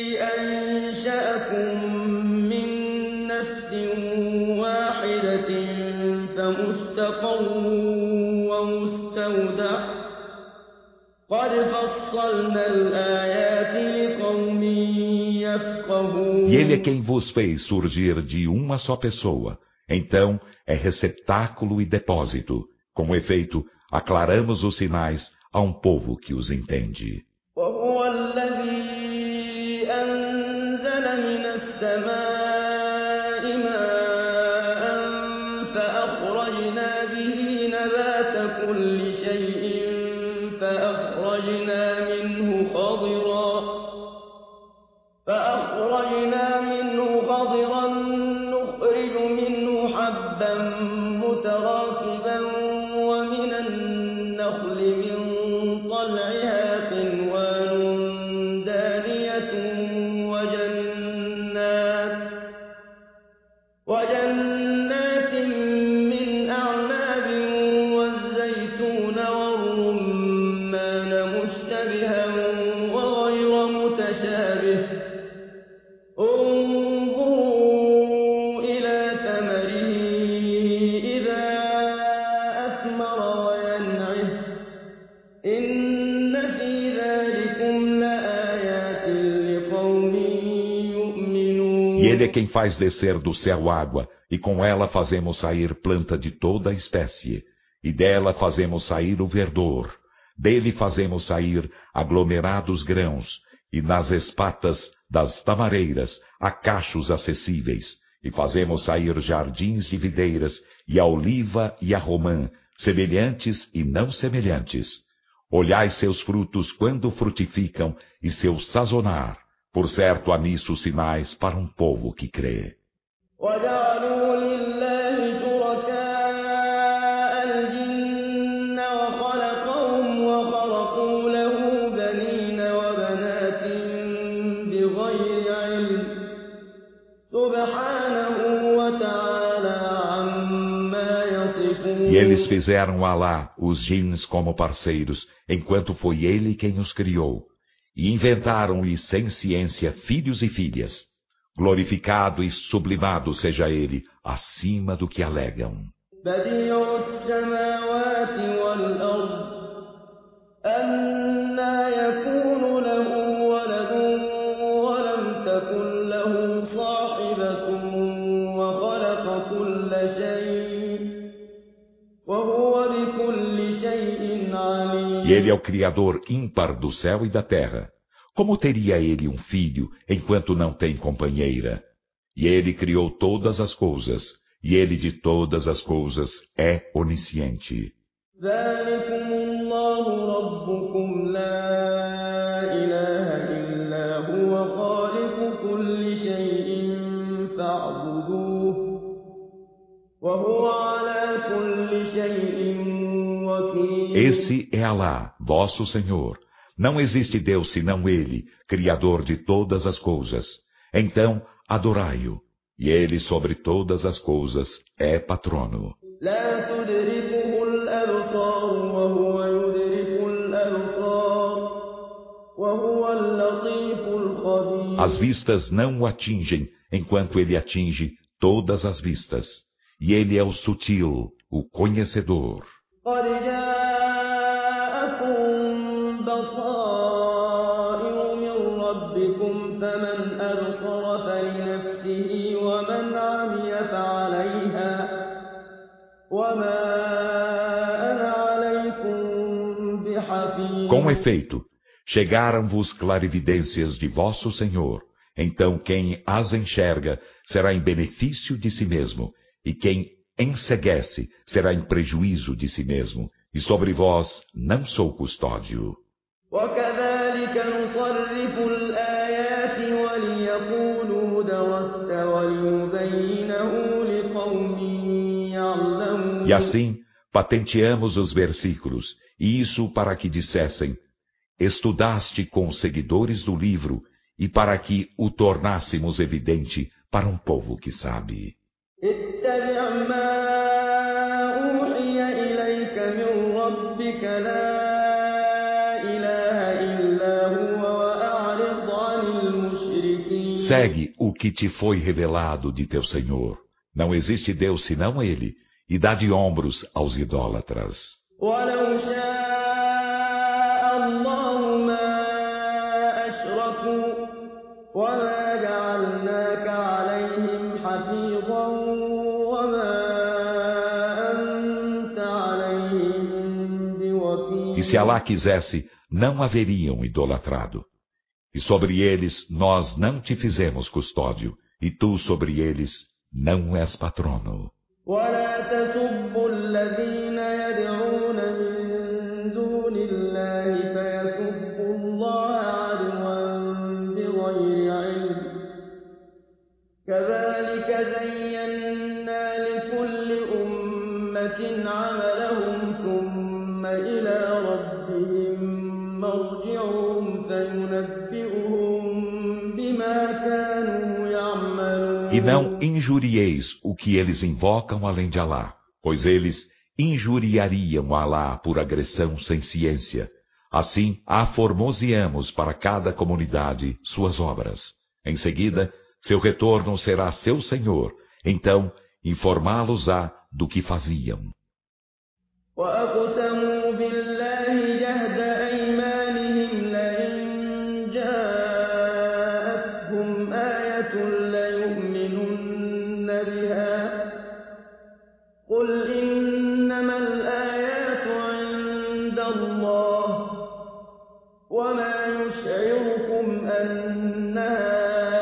أنشأكم من نفس واحدة فمستقر ومستودع قد فصلنا الآيات لقوم يفقهون. E ele é quem vos fez surgir de uma só pessoa. Então é receptáculo e depósito. Com efeito, aclaramos os sinais a um povo que os entende. وهو الذي أنزل من السماء ماء فأخرجنا به نبات كل شيء فأخرجنا منه خضرا متراكبا ومن النخل من طلعها قنوان دانية وجنات من أعناب والزيتون والرمان مشتبها وغير متشابه انظروا إلى ثمره إذا أثمر وينعه إن في ذلكم لآيات لقوم يؤمنون. E ele é quem faz descer do céu água, e com ela fazemos sair planta de toda a espécie, e dela fazemos sair o verdor, dele fazemos sair aglomerados grãos, e nas espatas das tamareiras há cachos acessíveis, e fazemos sair jardins de videiras, e a oliva e a romã, semelhantes e não semelhantes. Olhai seus frutos quando frutificam, e seu sazonar. Por certo, há nisso sinais para um povo que crê. وجعلوا لله شركاء الجن وخلقهم وخرقوا له بنين وبنات بغير علم سبحانه وتعالى عما يصفون. E eles fizeram a Alá, os jins, como parceiros, enquanto foi ele quem os criou. E inventaram-lhe sem ciência filhos e filhas. Glorificado e sublimado seja ele, acima do que alegam. بديع السماوات والأرض أنى يكون له ولد ولم تكن له صاحبة وخلق كل شيء وهو بكل شيء عليم. E ele é o Criador ímpar do céu e da terra. Como teria ele um filho, enquanto não tem companheira? E ele criou todas as coisas, e ele de todas as coisas é onisciente. ذلكم الله ربكم لا إله إلا هو خالق كل شيء فاعبدوه وهو على كل شيء وكيل. Esse é Alá, vosso Senhor. Não existe Deus senão Ele, Criador de todas as coisas. Então, adorai-o. E Ele sobre todas as coisas é patrono. لا تدركه الأبصار وهو يدرك الأبصار وهو اللطيف الخبير. As vistas não o atingem, enquanto Ele atinge todas as vistas. E Ele é o sutil, o conhecedor. قد جاءكم بصائر من ربكم فمن أبصر فلنفسه ومن عمي فعليها وما أنا عليكم بحفيظ. Com efeito, chegaram-vos clarividências de vosso Senhor. Então quem as enxerga será em benefício de si mesmo, e quem enceguece será em prejuízo de si mesmo, e sobre vós não sou custódio. وكذلك نصرف الآيات وليقولوا درست وليبينه لقوم يعلمون. E assim, patenteamos os versículos, e isso para que dissessem, estudaste com os seguidores do livro, e para que o tornássemos evidente para um povo que sabe. اتبع ما أوحي إليك من ربك لا إله إلا هو وأعرض عن المشركين. Segue o que te foi revelado de teu Senhor. Não existe Deus senão Ele, e dá de ombros aos idólatras. ولو شاء الله ما أشركوا وما جعلناك عليهم حفيظا وما أنت عليهم بوكيل. E se Alá quisesse, não haveriam idolatrado. E sobre eles nós não te fizemos custódio, e tu sobre eles não és patrono. ولا تسبوا الذين يدعون من دون الله فيسبوا الله عدوا بغير علم كذلك زينا لكل أمة عملهم ثم إلى ربهم مرجعهم فينبئهم بما كانوا يعملون. E não injurieis o que eles invocam além de Alá, pois eles injuriariam Alá por agressão sem ciência. Assim, aformoseamos para cada comunidade suas obras. Em seguida, seu retorno será seu Senhor, então informá-los-á do que faziam. وأقسموا بالله جهد أيمانهم لئن جاءتهم آية ليؤمنن بها قل إنما الآيات عند الله وما يشعركم أنها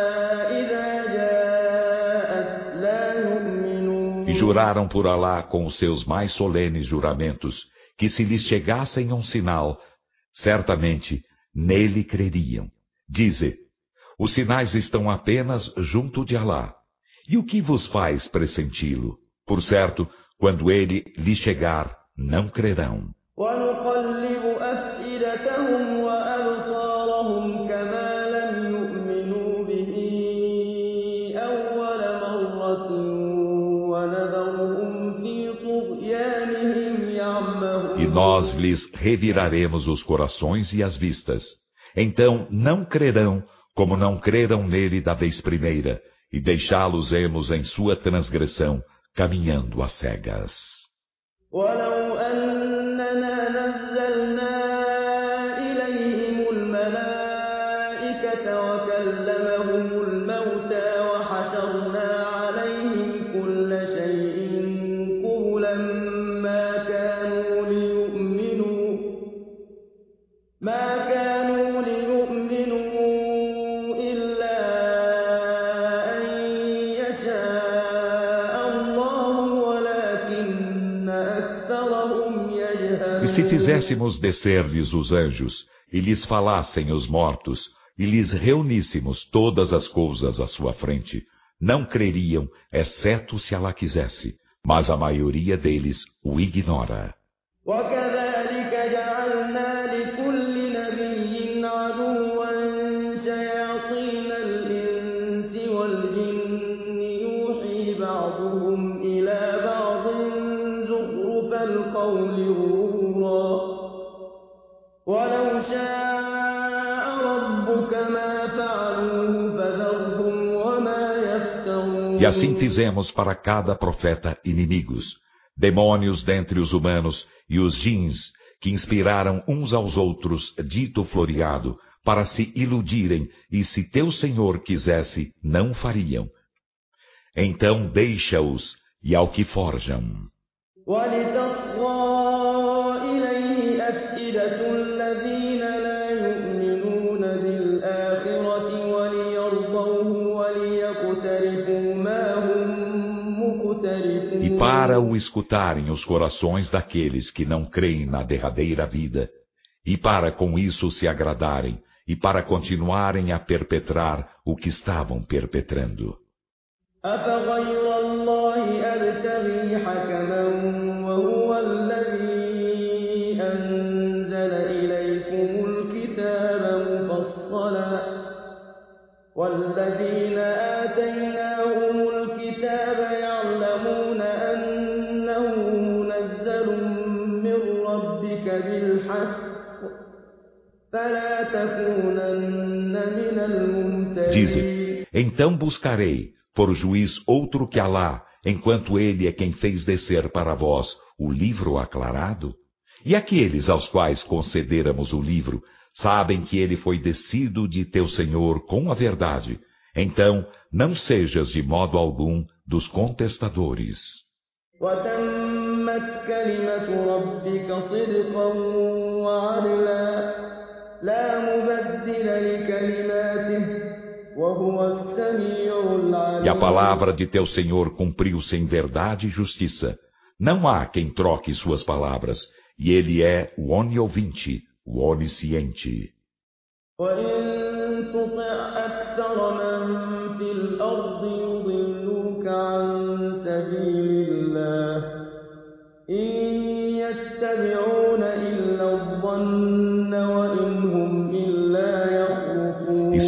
E juraram por Alá com os seus mais solenes juramentos, que se lhes chegassem um sinal, certamente nele creriam. Dize, os sinais estão apenas junto de Alá. E o que vos faz pressenti-lo? Por certo, quando ele lhes chegar, não crerão. ونقلب أفئدتهم وأبصارهم كما لم يؤمنوا به أول مرة ونذرهم في طغيانهم يعمهون. E nós lhes reviraremos os corações e as vistas. Então não crerão como não creram nele da vez primeira, e deixá-los-emos em sua transgressão, caminhando às cegas. ولو أننا نزلنا إليهم الملائكة وكلمهم الموتى وحشرنا عليهم كل شيء قبلا ما كانوا ليؤمنوا إلا أن يشاء الله ولكن أكثرهم يجهلون. E se fizéssemos descer-lhes os anjos, e lhes falassem os mortos, e lhes reuníssemos todas as coisas à sua frente, não creriam, exceto se Alá quisesse, mas a maioria deles o ignora. وكذلك جعلنا لكل نبي عدوا شياطين الإنس والجن يوحي بعضهم إلى بعض زخرف القول غرورا ولو شاء ربك ما فعلوه فذرهم وما يفترون. E assim fizemos para cada profeta inimigos, demônios dentre os humanos e os jins, que inspiraram uns aos outros dito floreado, para se iludirem, e se teu Senhor quisesse, não fariam. Então deixa-os, e ao que forjam. ولتصغى إليه أفئدة الذين لا يؤمنون بالآخرة وليرضوه وليقترفوا ما هم مقترفون. E para o escutarem os corações daqueles que não creem na derradeira vida, e para com isso se agradarem, e para continuarem a perpetrar o que estavam perpetrando. أفغير الله أبتغي حكما وهو الذي أنزل إليكم الكتاب مفصلا والذين آتيناهم الكتاب يعلمون أنه منزل من ربك بالحق فلا تكونن من الممترين. Dizem, então buscarei por juiz outro que Alá, enquanto ele é quem fez descer para vós o livro aclarado? E aqueles aos quais concederamos o livro, sabem que ele foi descido de teu Senhor com a verdade. Então, não sejas de modo algum dos contestadores. وتمت كلمة ربك صدقا وعدلا لا مبدل لكلماته E a palavra de teu Senhor cumpriu-se em verdade e justiça. Não há quem troque suas palavras, e ele é o oniovinte, o onisciente.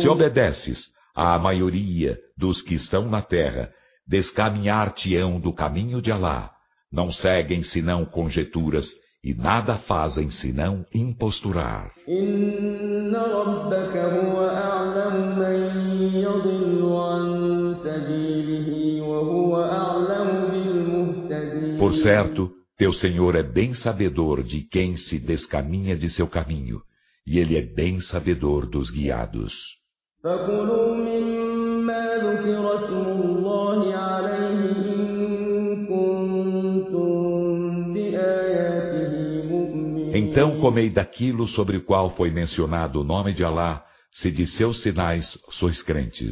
se obedeces à maioria dos que estão na terra, descaminhar-te-ão do caminho de Alá. Não seguem senão conjecturas e nada fazem senão imposturar. Por certo, teu Senhor é bem sabedor de quem se descaminha de seu caminho, e Ele é bem sabedor dos guiados. Então comei daquilo sobre o qual foi mencionado o nome de Alá, se de seus sinais sois crentes.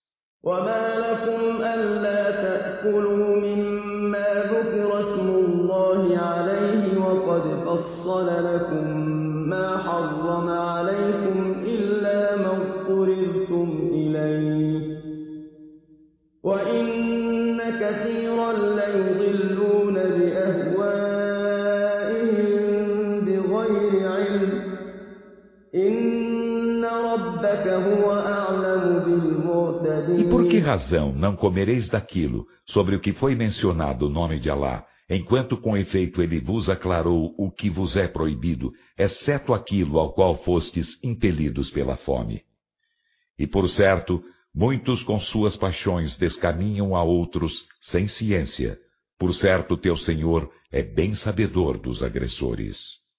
E por que razão não comereis daquilo sobre o que foi mencionado o nome de Alá, enquanto com efeito ele vos aclarou o que vos é proibido, exceto aquilo ao qual fostes impelidos pela fome? E por certo, muitos com suas paixões descaminham a outros sem ciência. Por certo, teu Senhor é bem sabedor dos agressores.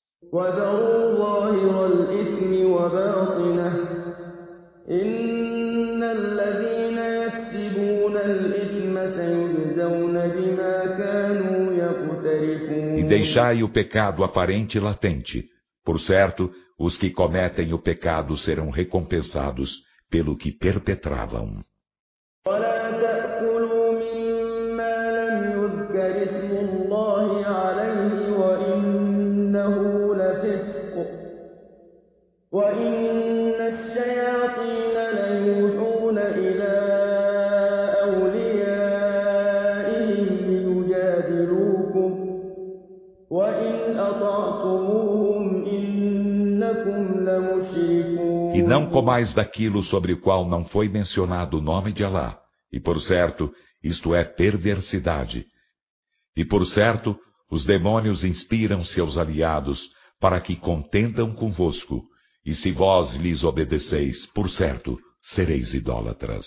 E deixai o pecado aparente e latente. Por certo, os que cometem o pecado serão recompensados pelo que perpetravam. E não comais daquilo sobre o qual não foi mencionado o nome de Alá. E por certo, isto é perversidade. E por certo, os demônios inspiram seus aliados para que contendam convosco. E se vós lhes obedeceis, por certo, sereis idólatras.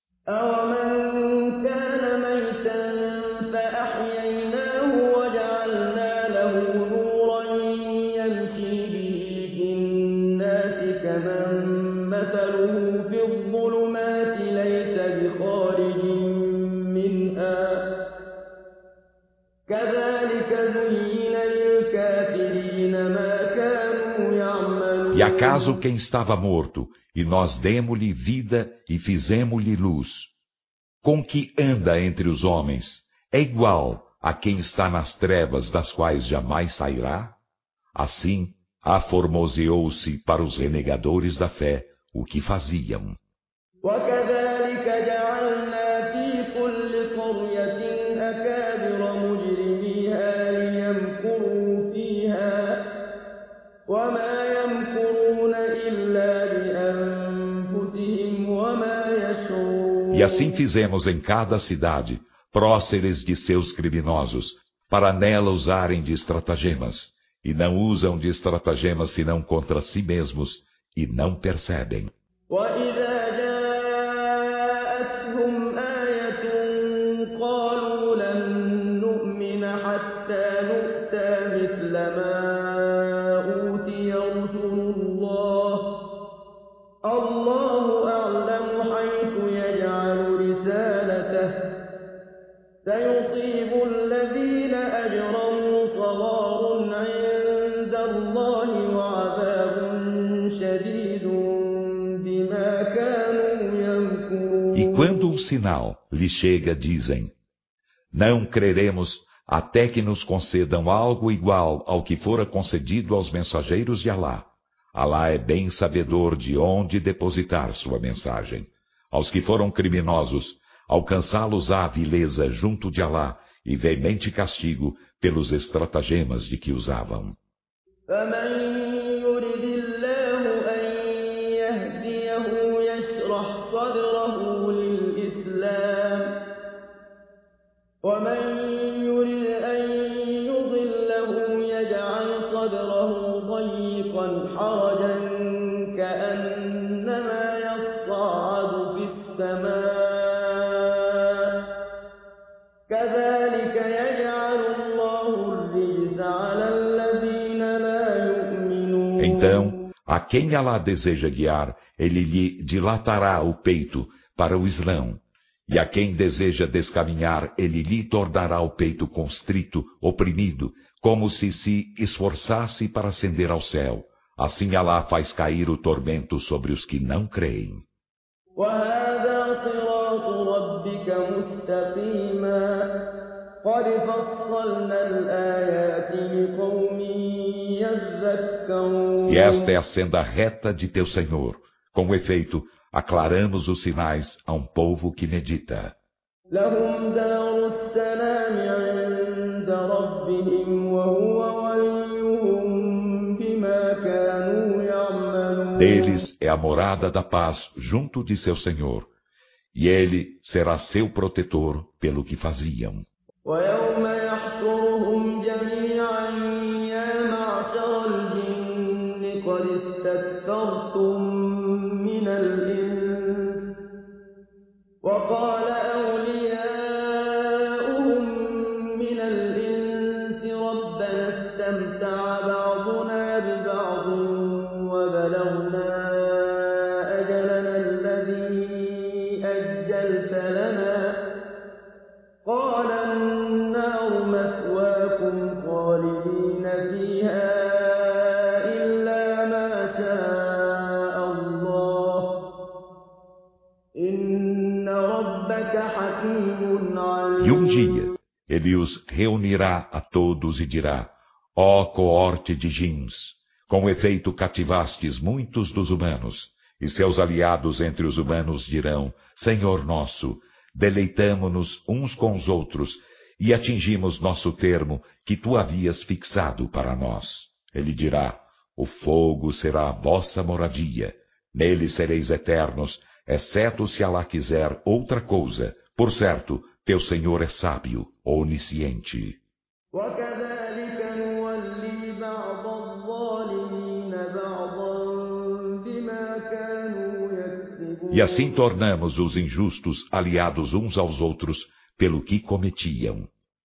E acaso quem estava morto, e nós demo-lhe vida e fizemo-lhe luz, com que anda entre os homens, é igual a quem está nas trevas das quais jamais sairá? Assim, aformoseou-se para os renegadores da fé o que faziam. E assim fizemos em cada cidade próceres de seus criminosos, para nela usarem de estratagemas, e não usam de estratagemas senão contra si mesmos, e não percebem. E quando um sinal lhes chega, dizem: não creremos até que nos concedam algo igual ao que fora concedido aos mensageiros de Alá. Alá é bem sabedor de onde depositar sua mensagem. Aos que foram criminosos, alcançá-los-á vileza junto de Alá e veemente castigo pelos estratagemas de que usavam. Então, a quem Alá deseja guiar, ele lhe dilatará o peito para o Islão. E a quem deseja descaminhar, ele lhe tornará o peito constrito, oprimido, como se esforçasse para ascender ao céu. Assim Alá faz cair o tormento sobre os que não creem. E esta é a senda reta de teu Senhor. Com efeito, aclaramos os sinais a um povo que medita. Deles é a morada da paz junto de seu Senhor, e ele será seu protetor pelo que faziam. E um dia, ele os reunirá a todos e dirá: ó coorte de jins, com efeito cativastes muitos dos humanos, e seus aliados entre os humanos dirão: Senhor nosso, deleitamo-nos uns com os outros, e atingimos nosso termo que tu havias fixado para nós. Ele dirá: o fogo será a vossa moradia, nele sereis eternos, exceto se Alá quiser outra coisa. Por certo, teu Senhor é sábio, onisciente. E assim tornamos os injustos aliados uns aos outros pelo que cometiam.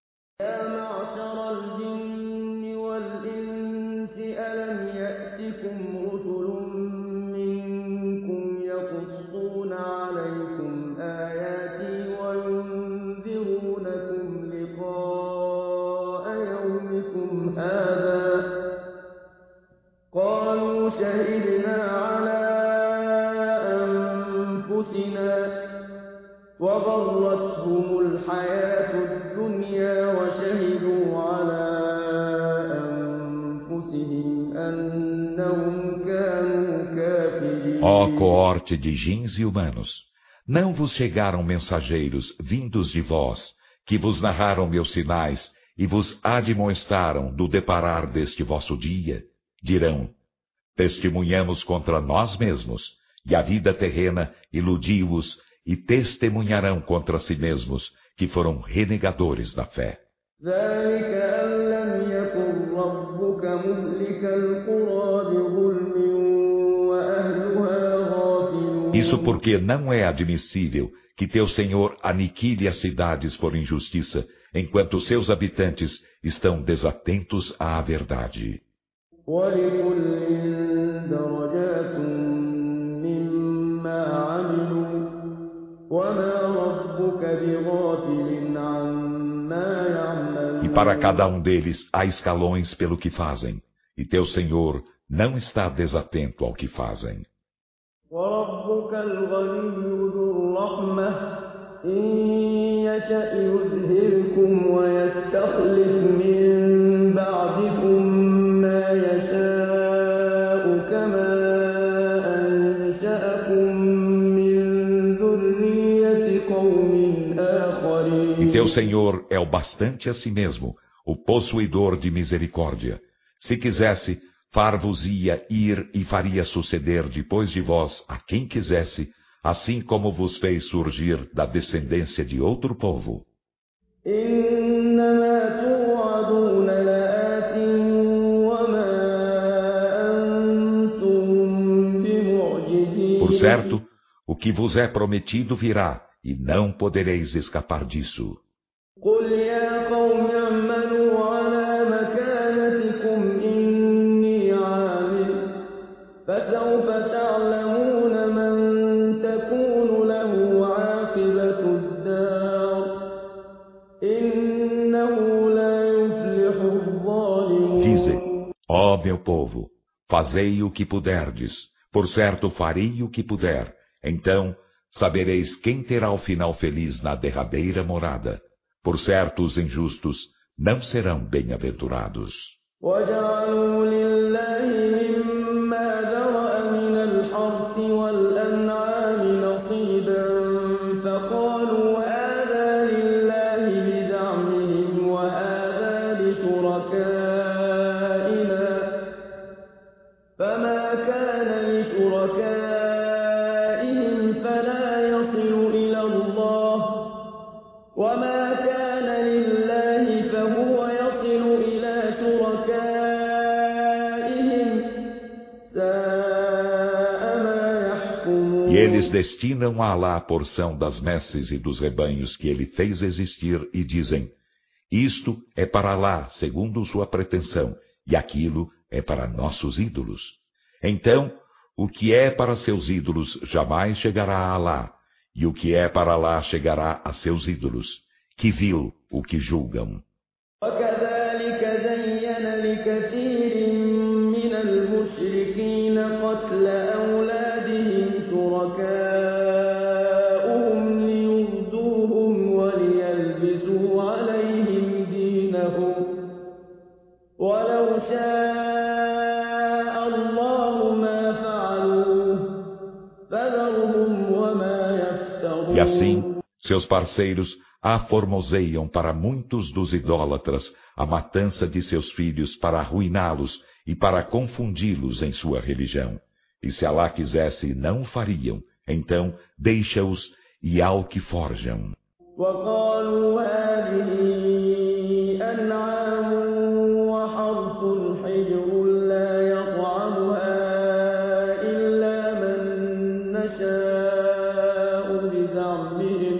Ó coorte de jins e humanos, não vos chegaram mensageiros vindos de vós, que vos narraram meus sinais e vos admoestaram do deparar deste vosso dia? Dirão: testemunhamos contra nós mesmos, e a vida terrena iludiu-os, e testemunharão contra si mesmos, que foram renegadores da fé. Isso porque não é admissível que teu Senhor aniquile as cidades por injustiça, enquanto seus habitantes estão desatentos à verdade. E para cada um deles há escalões pelo que fazem, e teu Senhor não está desatento ao que fazem. E teu Senhor é o bastante a si mesmo, o possuidor de misericórdia. Se quisesse, far-vos-ia ir e faria suceder depois de vós a quem quisesse, assim como vos fez surgir da descendência de outro povo. Por certo, o que vos é prometido virá, e não podereis escapar disso. Ó meu povo, fazei o que puderdes, por certo farei o que puder, então sabereis quem terá o final feliz na derradeira morada. Por certo os injustos não serão bem-aventurados. وجعلوا لله مما ذرأ من الحرث والأنعام نصيبا فقالوا هذا لله بزعمهم وهذا لشركائنا فما كان لشركائهم فلا يصل إلى الله وما كان لله فهو يصل إلى شركائهم ساء ما يحكمون. E eles destinam a Alá a porção das messes e dos rebanhos que ele fez existir e dizem: isto é para Alá, segundo sua pretensão, e aquilo é para nossos ídolos. Então, o que é para seus ídolos jamais chegará a Alá, e o que é para Alá chegará a seus ídolos. Que vil o que julgam. وكذلك زين لكثير من المشركين قتل أولادهم شركاؤهم ليردوهم وليلبسوا عليهم دينهم ولو شاء الله ما فعلوه فذرهم وما يفترون. E assim, seus parceiros aformoseiam para muitos dos idólatras a matança de seus filhos para arruiná-los e para confundi-los em sua religião. E se Alá quisesse, não o fariam. Então, deixa-os e ao que forjam. وقالوا هذه أنعام وحرث حجر لا يطعمها إلا من نشاء بزعمهم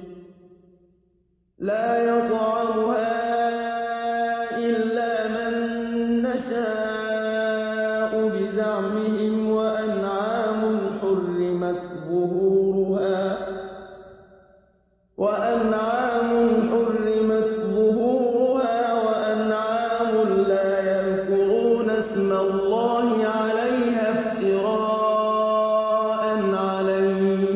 لا يطعمها إلا من نشاء بزعمهم وأنعام حرمت ظهورها وأنعام لا يذكرون اسم الله عليها افتراء عليه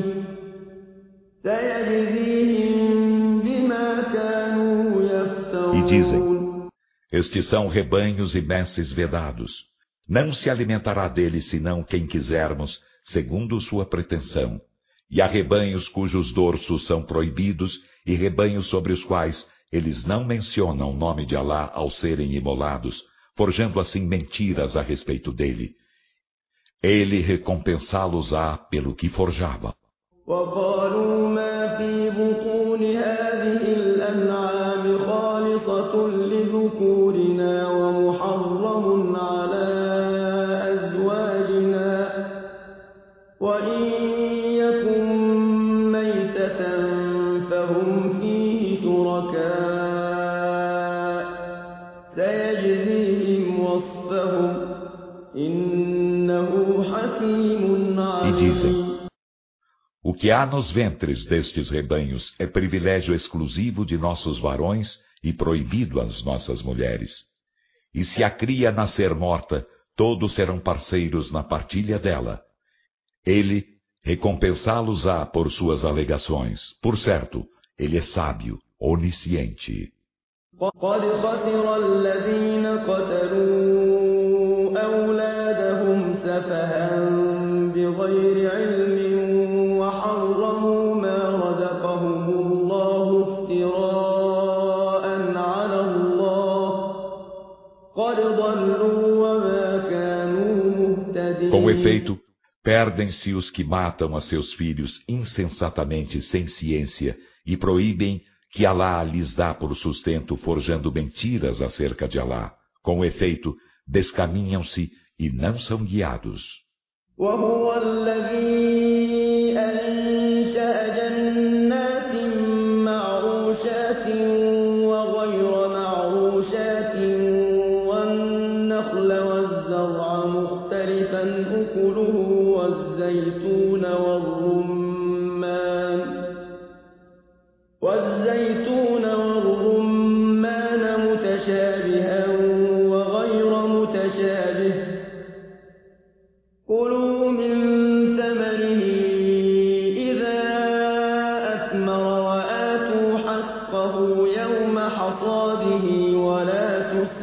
سيجزيهم بما كانوا يفترون. E dizem: estes são rebanhos e messes vedados. Não se alimentará deles senão quem quisermos, segundo sua pretensão. E há rebanhos cujos dorsos são proibidos e rebanhos sobre os quais eles não mencionam o nome de Alá ao serem imolados, forjando assim mentiras a respeito dele. Ele recompensá-los-á pelo que forjavam. وقالوا ما في بطون هذه الأنعام خالصة لذكورنا ومحرم على أزواجنا وإن يكن ميتة فهم فيه شركاء سيجزيهم وصفهم إنه حكيم E dizem: عليم. o que há nos ventres destes rebanhos é privilégio exclusivo de nossos varões e proibido às nossas mulheres. E se a cria nascer morta, todos serão parceiros na partilha dela. Ele recompensá-los-á por suas alegações. Por certo, ele é sábio, onisciente. قد خسر الذين قتلوا أولادهم سفها بغير علم وحرموا ما رزقهم الله افتراء على الله قد ضلوا وما كانوا مهتدين. Com efeito, perdem-se os que matam a seus filhos insensatamente sem ciência e proíbem que Alá lhes dá por sustento forjando mentiras acerca de Alá. Com efeito, descaminham-se e não são guiados. وهو الذي أنشأ جنات معروشات وغير معروشات والنخل والزرع مختلفا أكله والزيتون والرمان متشابها وغير متشابه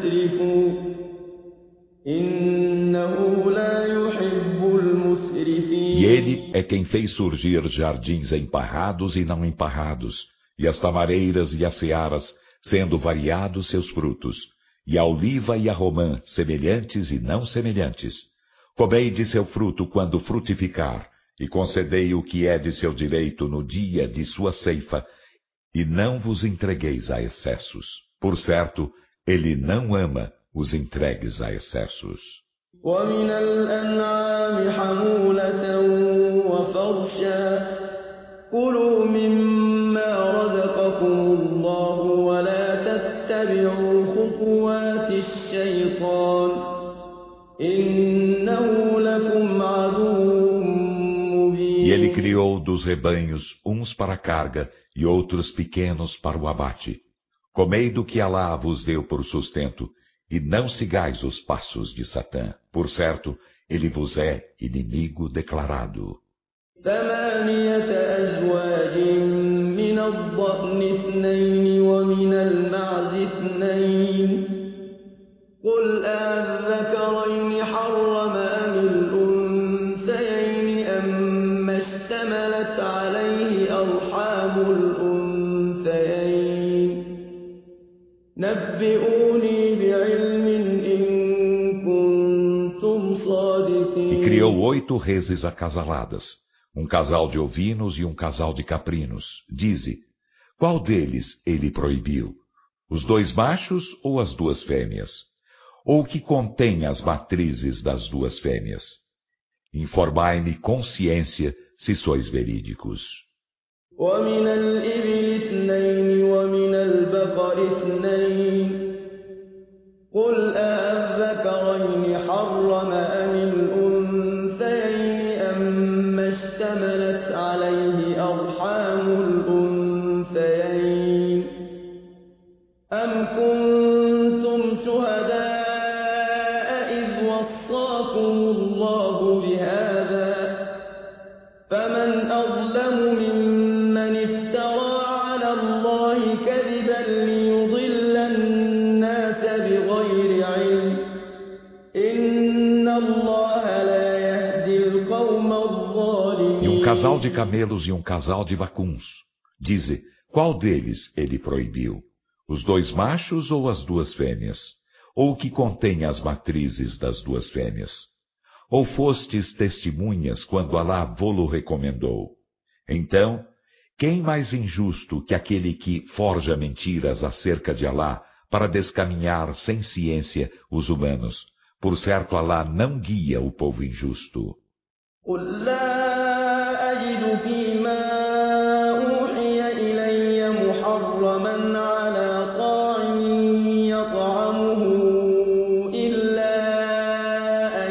تسرفوا إنه لا يحب المسرفين. E ele é quem fez surgir jardins emparrados e não emparrados, e as tamareiras e as searas, sendo variados seus frutos, e a oliva e a romã, semelhantes e não semelhantes. Comei de seu fruto quando frutificar, e concedei o que é de seu direito no dia de sua ceifa, e não vos entregueis a excessos. Por certo, ele não ama os entregues a excessos. ومن الأنعام حمولة وفرشا كلوا مما رزقكم الله ولا تتبعوا خطوات الشيطان إنه لكم عدو مبين. E ele criou dos rebanhos uns para a carga e outros pequenos para o abate. Comei do que Alá vos deu por sustento, e não sigais os passos de Satã. Por certo, ele vos é inimigo declarado. 8 أزواج من الضأن 2 ومن المعز 2 قل أذكرين حرم أم الأنثيين أما اشتملت عليه أرحام الأنثيين نبئوني بعلم إن كنتم صادقين. E criou 8 reses acasaladas, um casal de ovinos e um casal de caprinos. Dize, qual deles ele proibiu? Os 2 machos ou as 2 fêmeas? Ou o que contém as matrizes das 2 fêmeas? Informai-me com ciência se sois verídicos. ومن الإبل 2 ومن البقر 2 قل أذكرين حرم أم الأنثيين أما اشتملت عليه أرحام الأنثيين أم كنتم شهداء إذ وصاكم الله بهذا فمن أظلم ممن افترى على الله كذبا ليضل الناس بغير علم إن الله لا يهدي القوم الظالمين. E um casal de camelos e um casal de vacuns. Dize, qual deles ele proibiu? Os 2 machos ou as 2 fêmeas? Ou o que contém as matrizes das 2 fêmeas? Ou fostes testemunhas quando Alá vô-lo recomendou? Então, quem mais injusto que aquele que forja mentiras acerca de Alá para descaminhar sem ciência os humanos? Por certo, Alá não guia o povo injusto. قل لا أجد فيما أوحي إلي محرما على طاعم يطعمه إلا أن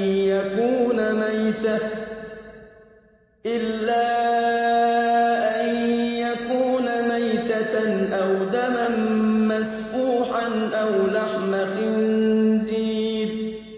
يكون ميتة أو دما مسفوحا أو لحم خنزير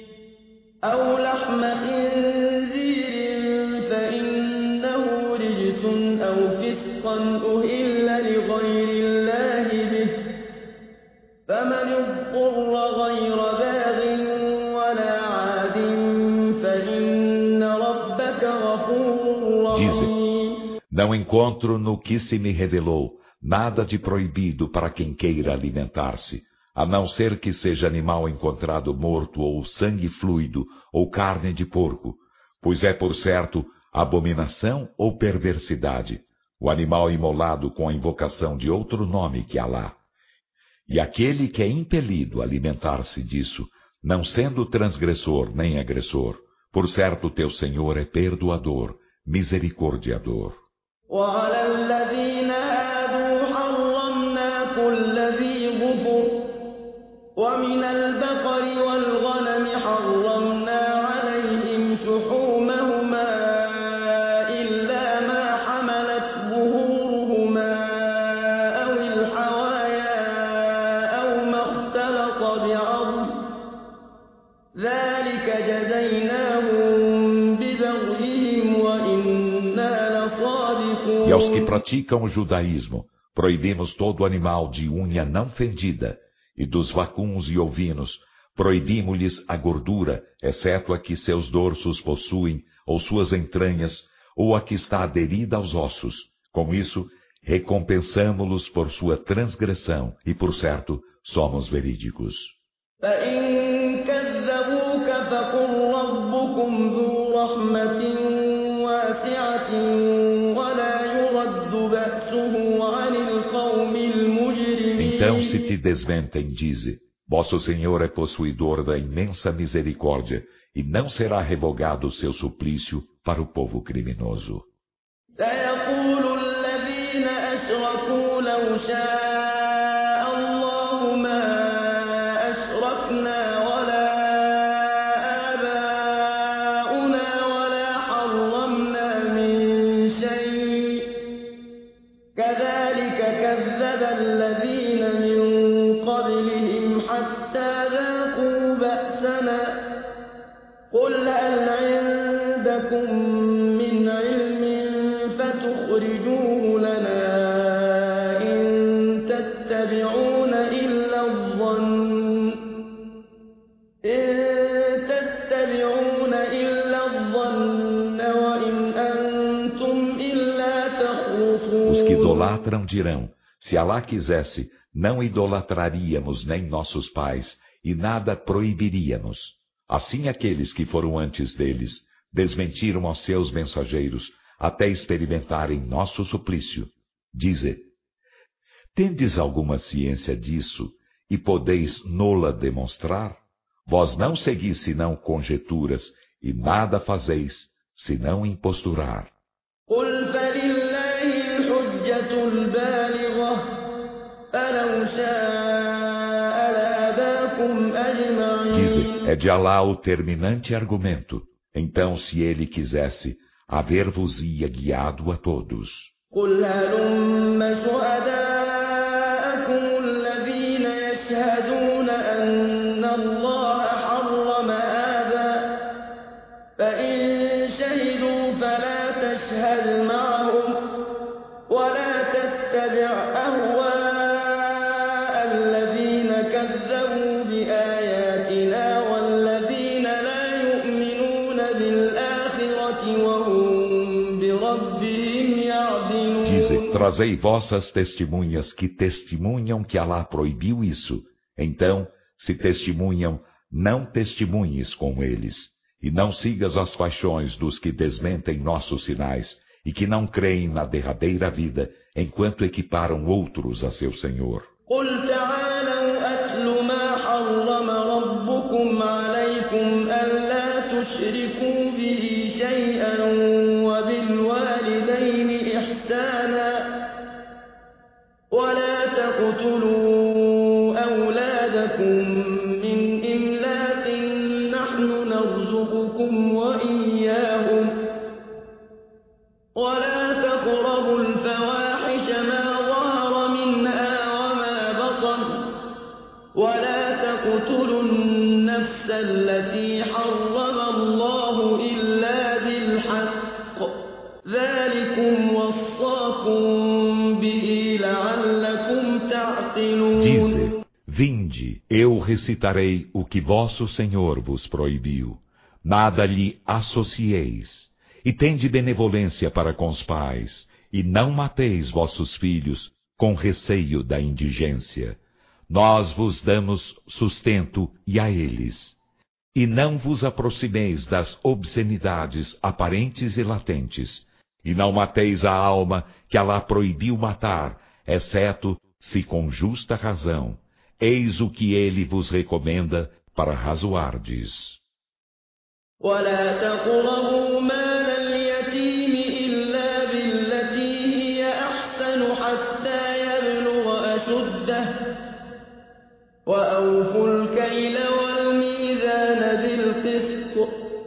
فإنه رجس أو فسقا أهل لغير الله به فمن اضطر غير باغ ولا عاد فإن ربك غفور رحيم. Não encontro no que se me revelou nada de proibido para quem queira alimentar-se, a não ser que seja animal encontrado morto ou sangue fluido ou carne de porco, pois é por certo abominação ou perversidade o animal imolado com a invocação de outro nome que Alá. E aquele que é impelido a alimentar-se disso, não sendo transgressor nem agressor, por certo teu Senhor é perdoador, misericordiador. وعلى الذين هادوا حرمنا كل ذي ظفر ومن البقر والغنم حرمنا عليهم شحومهما إلا ما حملت ظهورهما أو الحوايا أو ما اختلط بعظم ذلك جزيناهم ببغيهم وإنا لصادقون. E aos que praticam o judaísmo, proibimos todo animal de unha não fendida, E dos vacuns e ovinos, proibimos-lhes a gordura, exceto a que seus dorsos possuem, ou suas entranhas, ou a que está aderida aos ossos. Com isso, recompensamo-los por sua transgressão, e por certo, somos verídicos. فإن كذبوك فقل ربكم ذو رحمة واسعة ولا يرد بأسه عن القوم المجرمين. Então, se te desmentem, dize: Vosso Senhor é possuidor da imensa misericórdia, e não será revogado o seu suplício para o povo criminoso. سيقول الذين أشركوا لو شاء الله ما أشركنا ولا آباؤنا ولا حرمنا من شيء كذلك كذب الذين من قبلهم حتى ذاقوا بأسنا قل هل عندكم من علم فتخرجوه لنا إن تتبعون إلا الظن وإن أنتم إلا تخرصون. Os que idolatram dirão: se Alá quisesse, não idolatraríamos nem nossos pais, e nada proibiríamos. Assim aqueles que foram antes deles desmentiram aos seus mensageiros, até experimentarem nosso suplício. Dize: tendes alguma ciência disso, e podeis nola demonstrar? Vós não seguis senão conjecturas, e nada fazeis, senão imposturar. قل فلله الحجة البالغة فلو شاء لهداكم أجمعين. Dize: é de Alá o terminante argumento. Então, se ele quisesse, haver-vos-ia guiado a todos. قل هلم شهداءكم الذين يشهدون أن الله حرم هذا فإن شهدوا فلا تشهد معهم ولا تتبع أهواء الذين كذبوا بآياتنا والذين لا يؤمنون بالآخرة وهم بربهم يعدلون. Dize: trazei vossas testemunhas que testemunham que Alá proibiu isso. Então, se testemunham, não testemunhes com eles. E não sigas as paixões dos que desmentem nossos sinais e que não creem na derradeira vida, enquanto equiparam outros a seu Senhor. قل تعالوا أتل ما حرم ربكم عليكم ألا تشركوا به شيئا وبالوالدين إحسانا ولا تقتلوا أولادكم من إملاق نحن نرزقكم وإياهم ولا تقربوا الفواحش ما ظهر منها وما بطن ولا تقتلوا النفس التي حرم الله إلا بالحق ذلكم وصاكم به لعلكم تعقلون. Dize: vinde, eu recitarei o que vosso Senhor vos proibiu. Nada lhe associeis. E tende benevolência para com os pais, e não mateis vossos filhos com receio da indigência. Nós vos damos sustento e a eles. E não vos aproximeis das obscenidades aparentes e latentes, e não mateis a alma que Alá proibiu matar, exceto se com justa razão. Eis o que ele vos recomenda para razoardes. ولا تقربوا مال اليتيم إلا بالتي هي أحسن حتى يبلغ أشده وأوفوا الكيل والميزان بالقسط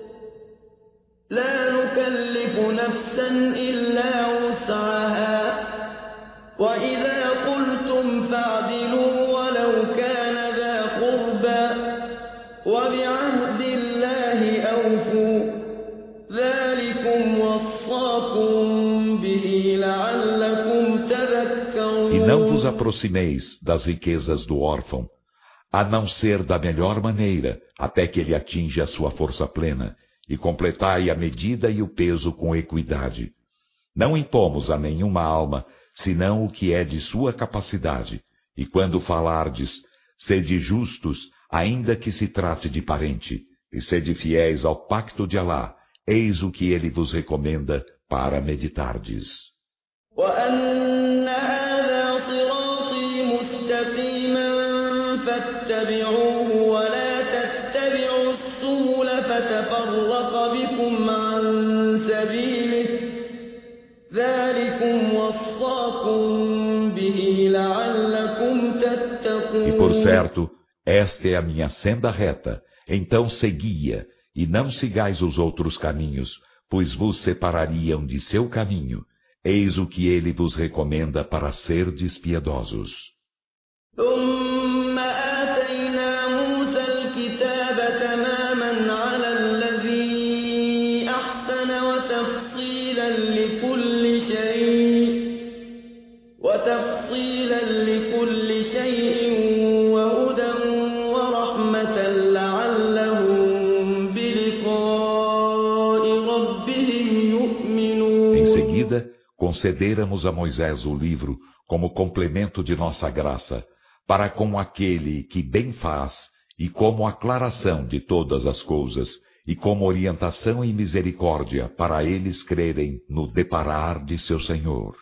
لا نكلف نفسا إلا وسعها وإذا قلتم فاعدلوا ولو كان ذا قربى وبعهد الله أوفوا ذلكم وصاكم به لعلكم تذكرون. E não vos aproximeis das riquezas do órfão, a não ser da melhor maneira, até que ele atinja a sua força plena, e completai a medida e o peso com equidade. Não impomos a nenhuma alma, senão o que é de sua capacidade, e quando falardes, sede justos, ainda que se trate de parente, e sede fiéis ao pacto de Alá, eis o que ele vos recomenda para meditardes. E por certo, esta é a minha senda reta, então segui-a, e não sigais os outros caminhos, pois vos separariam de seu caminho. Eis o que ele vos recomenda para serdes piedosos. Em seguida, concedéramos a Moisés o livro como complemento de nossa graça, para com aquele que bem faz, e como aclaração de todas as coisas, e como orientação e misericórdia para eles crerem no deparar de seu Senhor.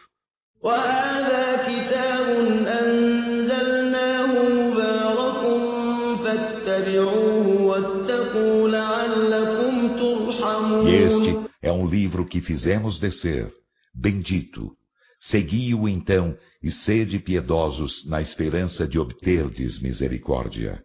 E este é um livro que fizemos descer, bendito. Segui-o então e sede piedosos na esperança de obterdes misericórdia.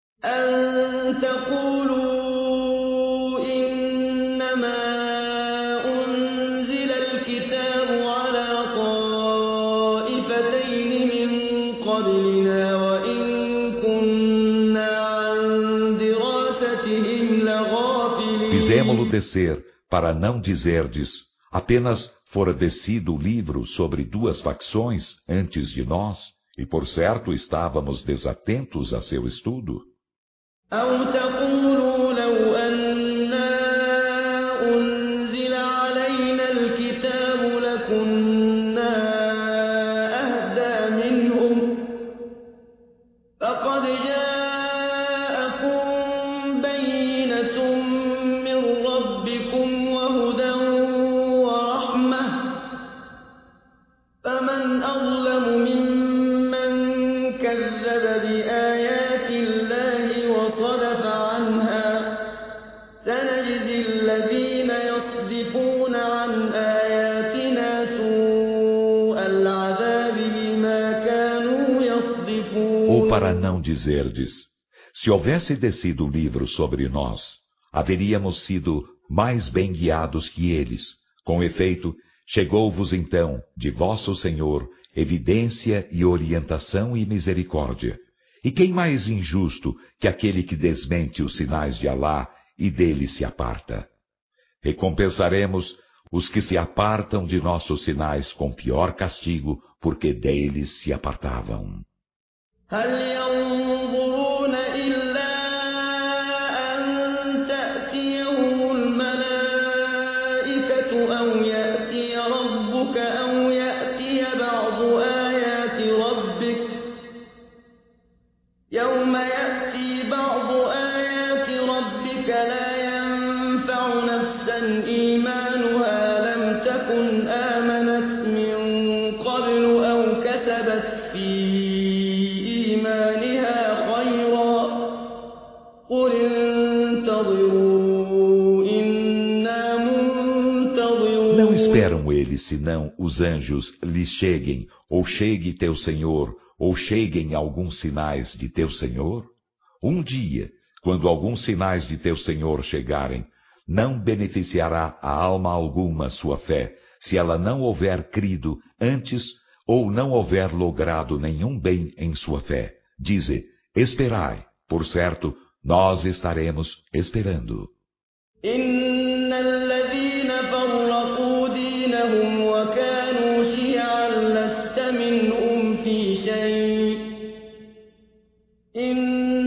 Fizemo-lo descer para não dizerdes, apenas fora descido o livro sobre duas facções antes de nós, e por certo estávamos desatentos a seu estudo. Ou para não dizerdes, se houvesse descido o livro sobre nós, haveríamos sido mais bem guiados que eles. Com efeito, chegou-vos então, de vosso Senhor, evidência e orientação e misericórdia. E quem mais injusto que aquele que desmente os sinais de Alá e dele se aparta? Recompensaremos os que se apartam de nossos sinais com pior castigo, porque deles se apartavam. Não esperam eles, senão os anjos lhes cheguem, ou chegue teu Senhor, ou cheguem alguns sinais de teu Senhor? Um dia, quando alguns sinais de teu Senhor chegarem, não beneficiará a alma alguma sua fé, se ela não houver crido antes, ou não houver logrado nenhum bem em sua fé. Dize, esperai, por certo, nós estaremos esperando. إن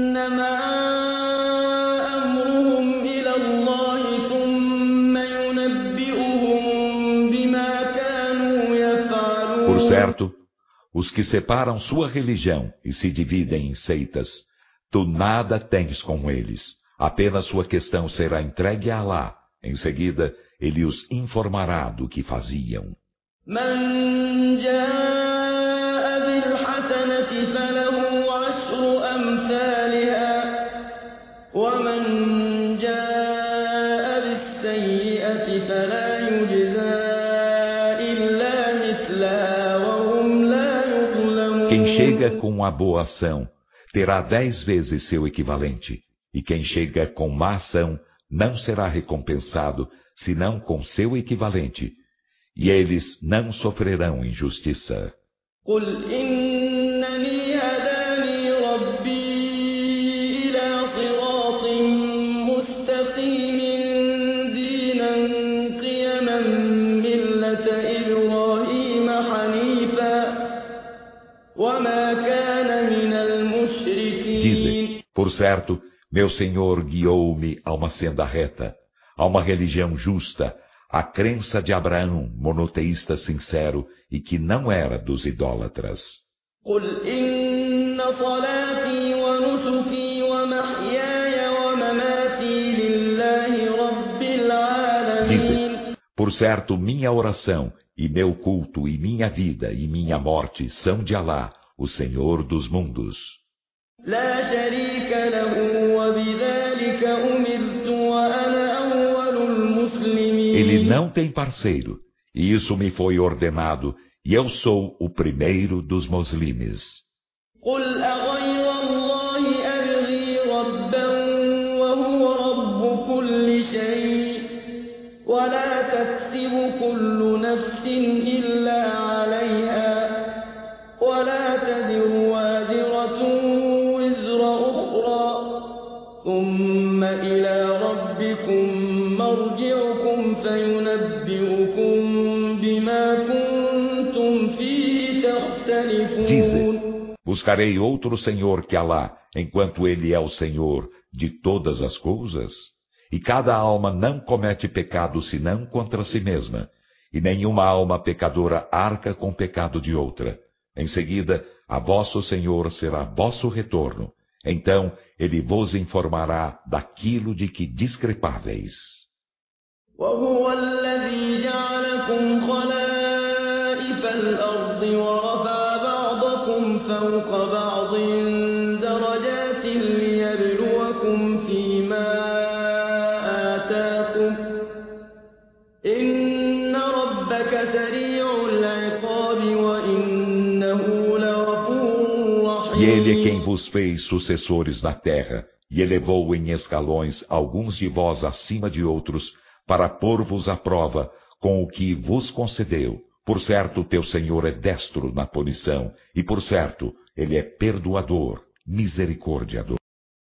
os que separam sua religião e se dividem em seitas, tu nada tens com eles, apenas sua questão será entregue a Alá. Em seguida, ele os informará do que faziam. من جاء بالحسنة فله عشر أمثالها ومن جاء بالسيئة فلا يجزى إلا مثلها وهم لا يظلمون. Quem chega com a boa ação terá 10 vezes seu equivalente, e quem chega com má ação não será recompensado senão com seu equivalente, e eles não sofrerão injustiça. قل إنني هداني ربي إلى صراط مستقيم دينا قيما ملة إبراهيم حنيفا وما كان من المشركين. Dizem, por certo, meu Senhor guiou-me a uma senda reta, a uma religião justa, a crença de Abraão, monoteísta sincero e que não era dos idólatras. قل إن صلاتي ونسكي ومحياي ومماتي لله رب العالمين. Dizem, por certo, minha oração e meu culto e minha vida e minha morte são de Alá, o Senhor dos mundos. لا شريك له وبذلك أمرت وأنا أول المسلمين. Ele não tem parceiro, e isso me foi ordenado, e eu sou o primeiro dos muslimes. قل أغير الله أبغي ربا وهو رب كل شيء ولا تكسب كل نفس إلا عليها ولا تزر وازرة وزر أخرى ثم إلى ربكم مرجعكم فينبئكم بما كنتم فيه تختلفون. Dizem, buscarei outro Senhor que Alá, enquanto Ele é o Senhor de todas as coisas? E cada alma não comete pecado senão contra si mesma, e nenhuma alma pecadora arca com pecado de outra. Em seguida, a vosso Senhor será vosso retorno. Então, Ele vos informará daquilo de que discrepáveis. وهو الذي جعلكم خلائف الأرض ورفع بعضكم فوق بعض درجات ليبلوكم فيما آتاكم إن ربك سريع العقاب وإنه لغفور رحيم. E Ele é quem vos fez sucessores na terra, e elevou em escalões alguns de vós acima de outros, para pôr-vos à prova com o que vos concedeu. Por certo, teu Senhor é destro na punição, e por certo, Ele é perdoador, misericordiador.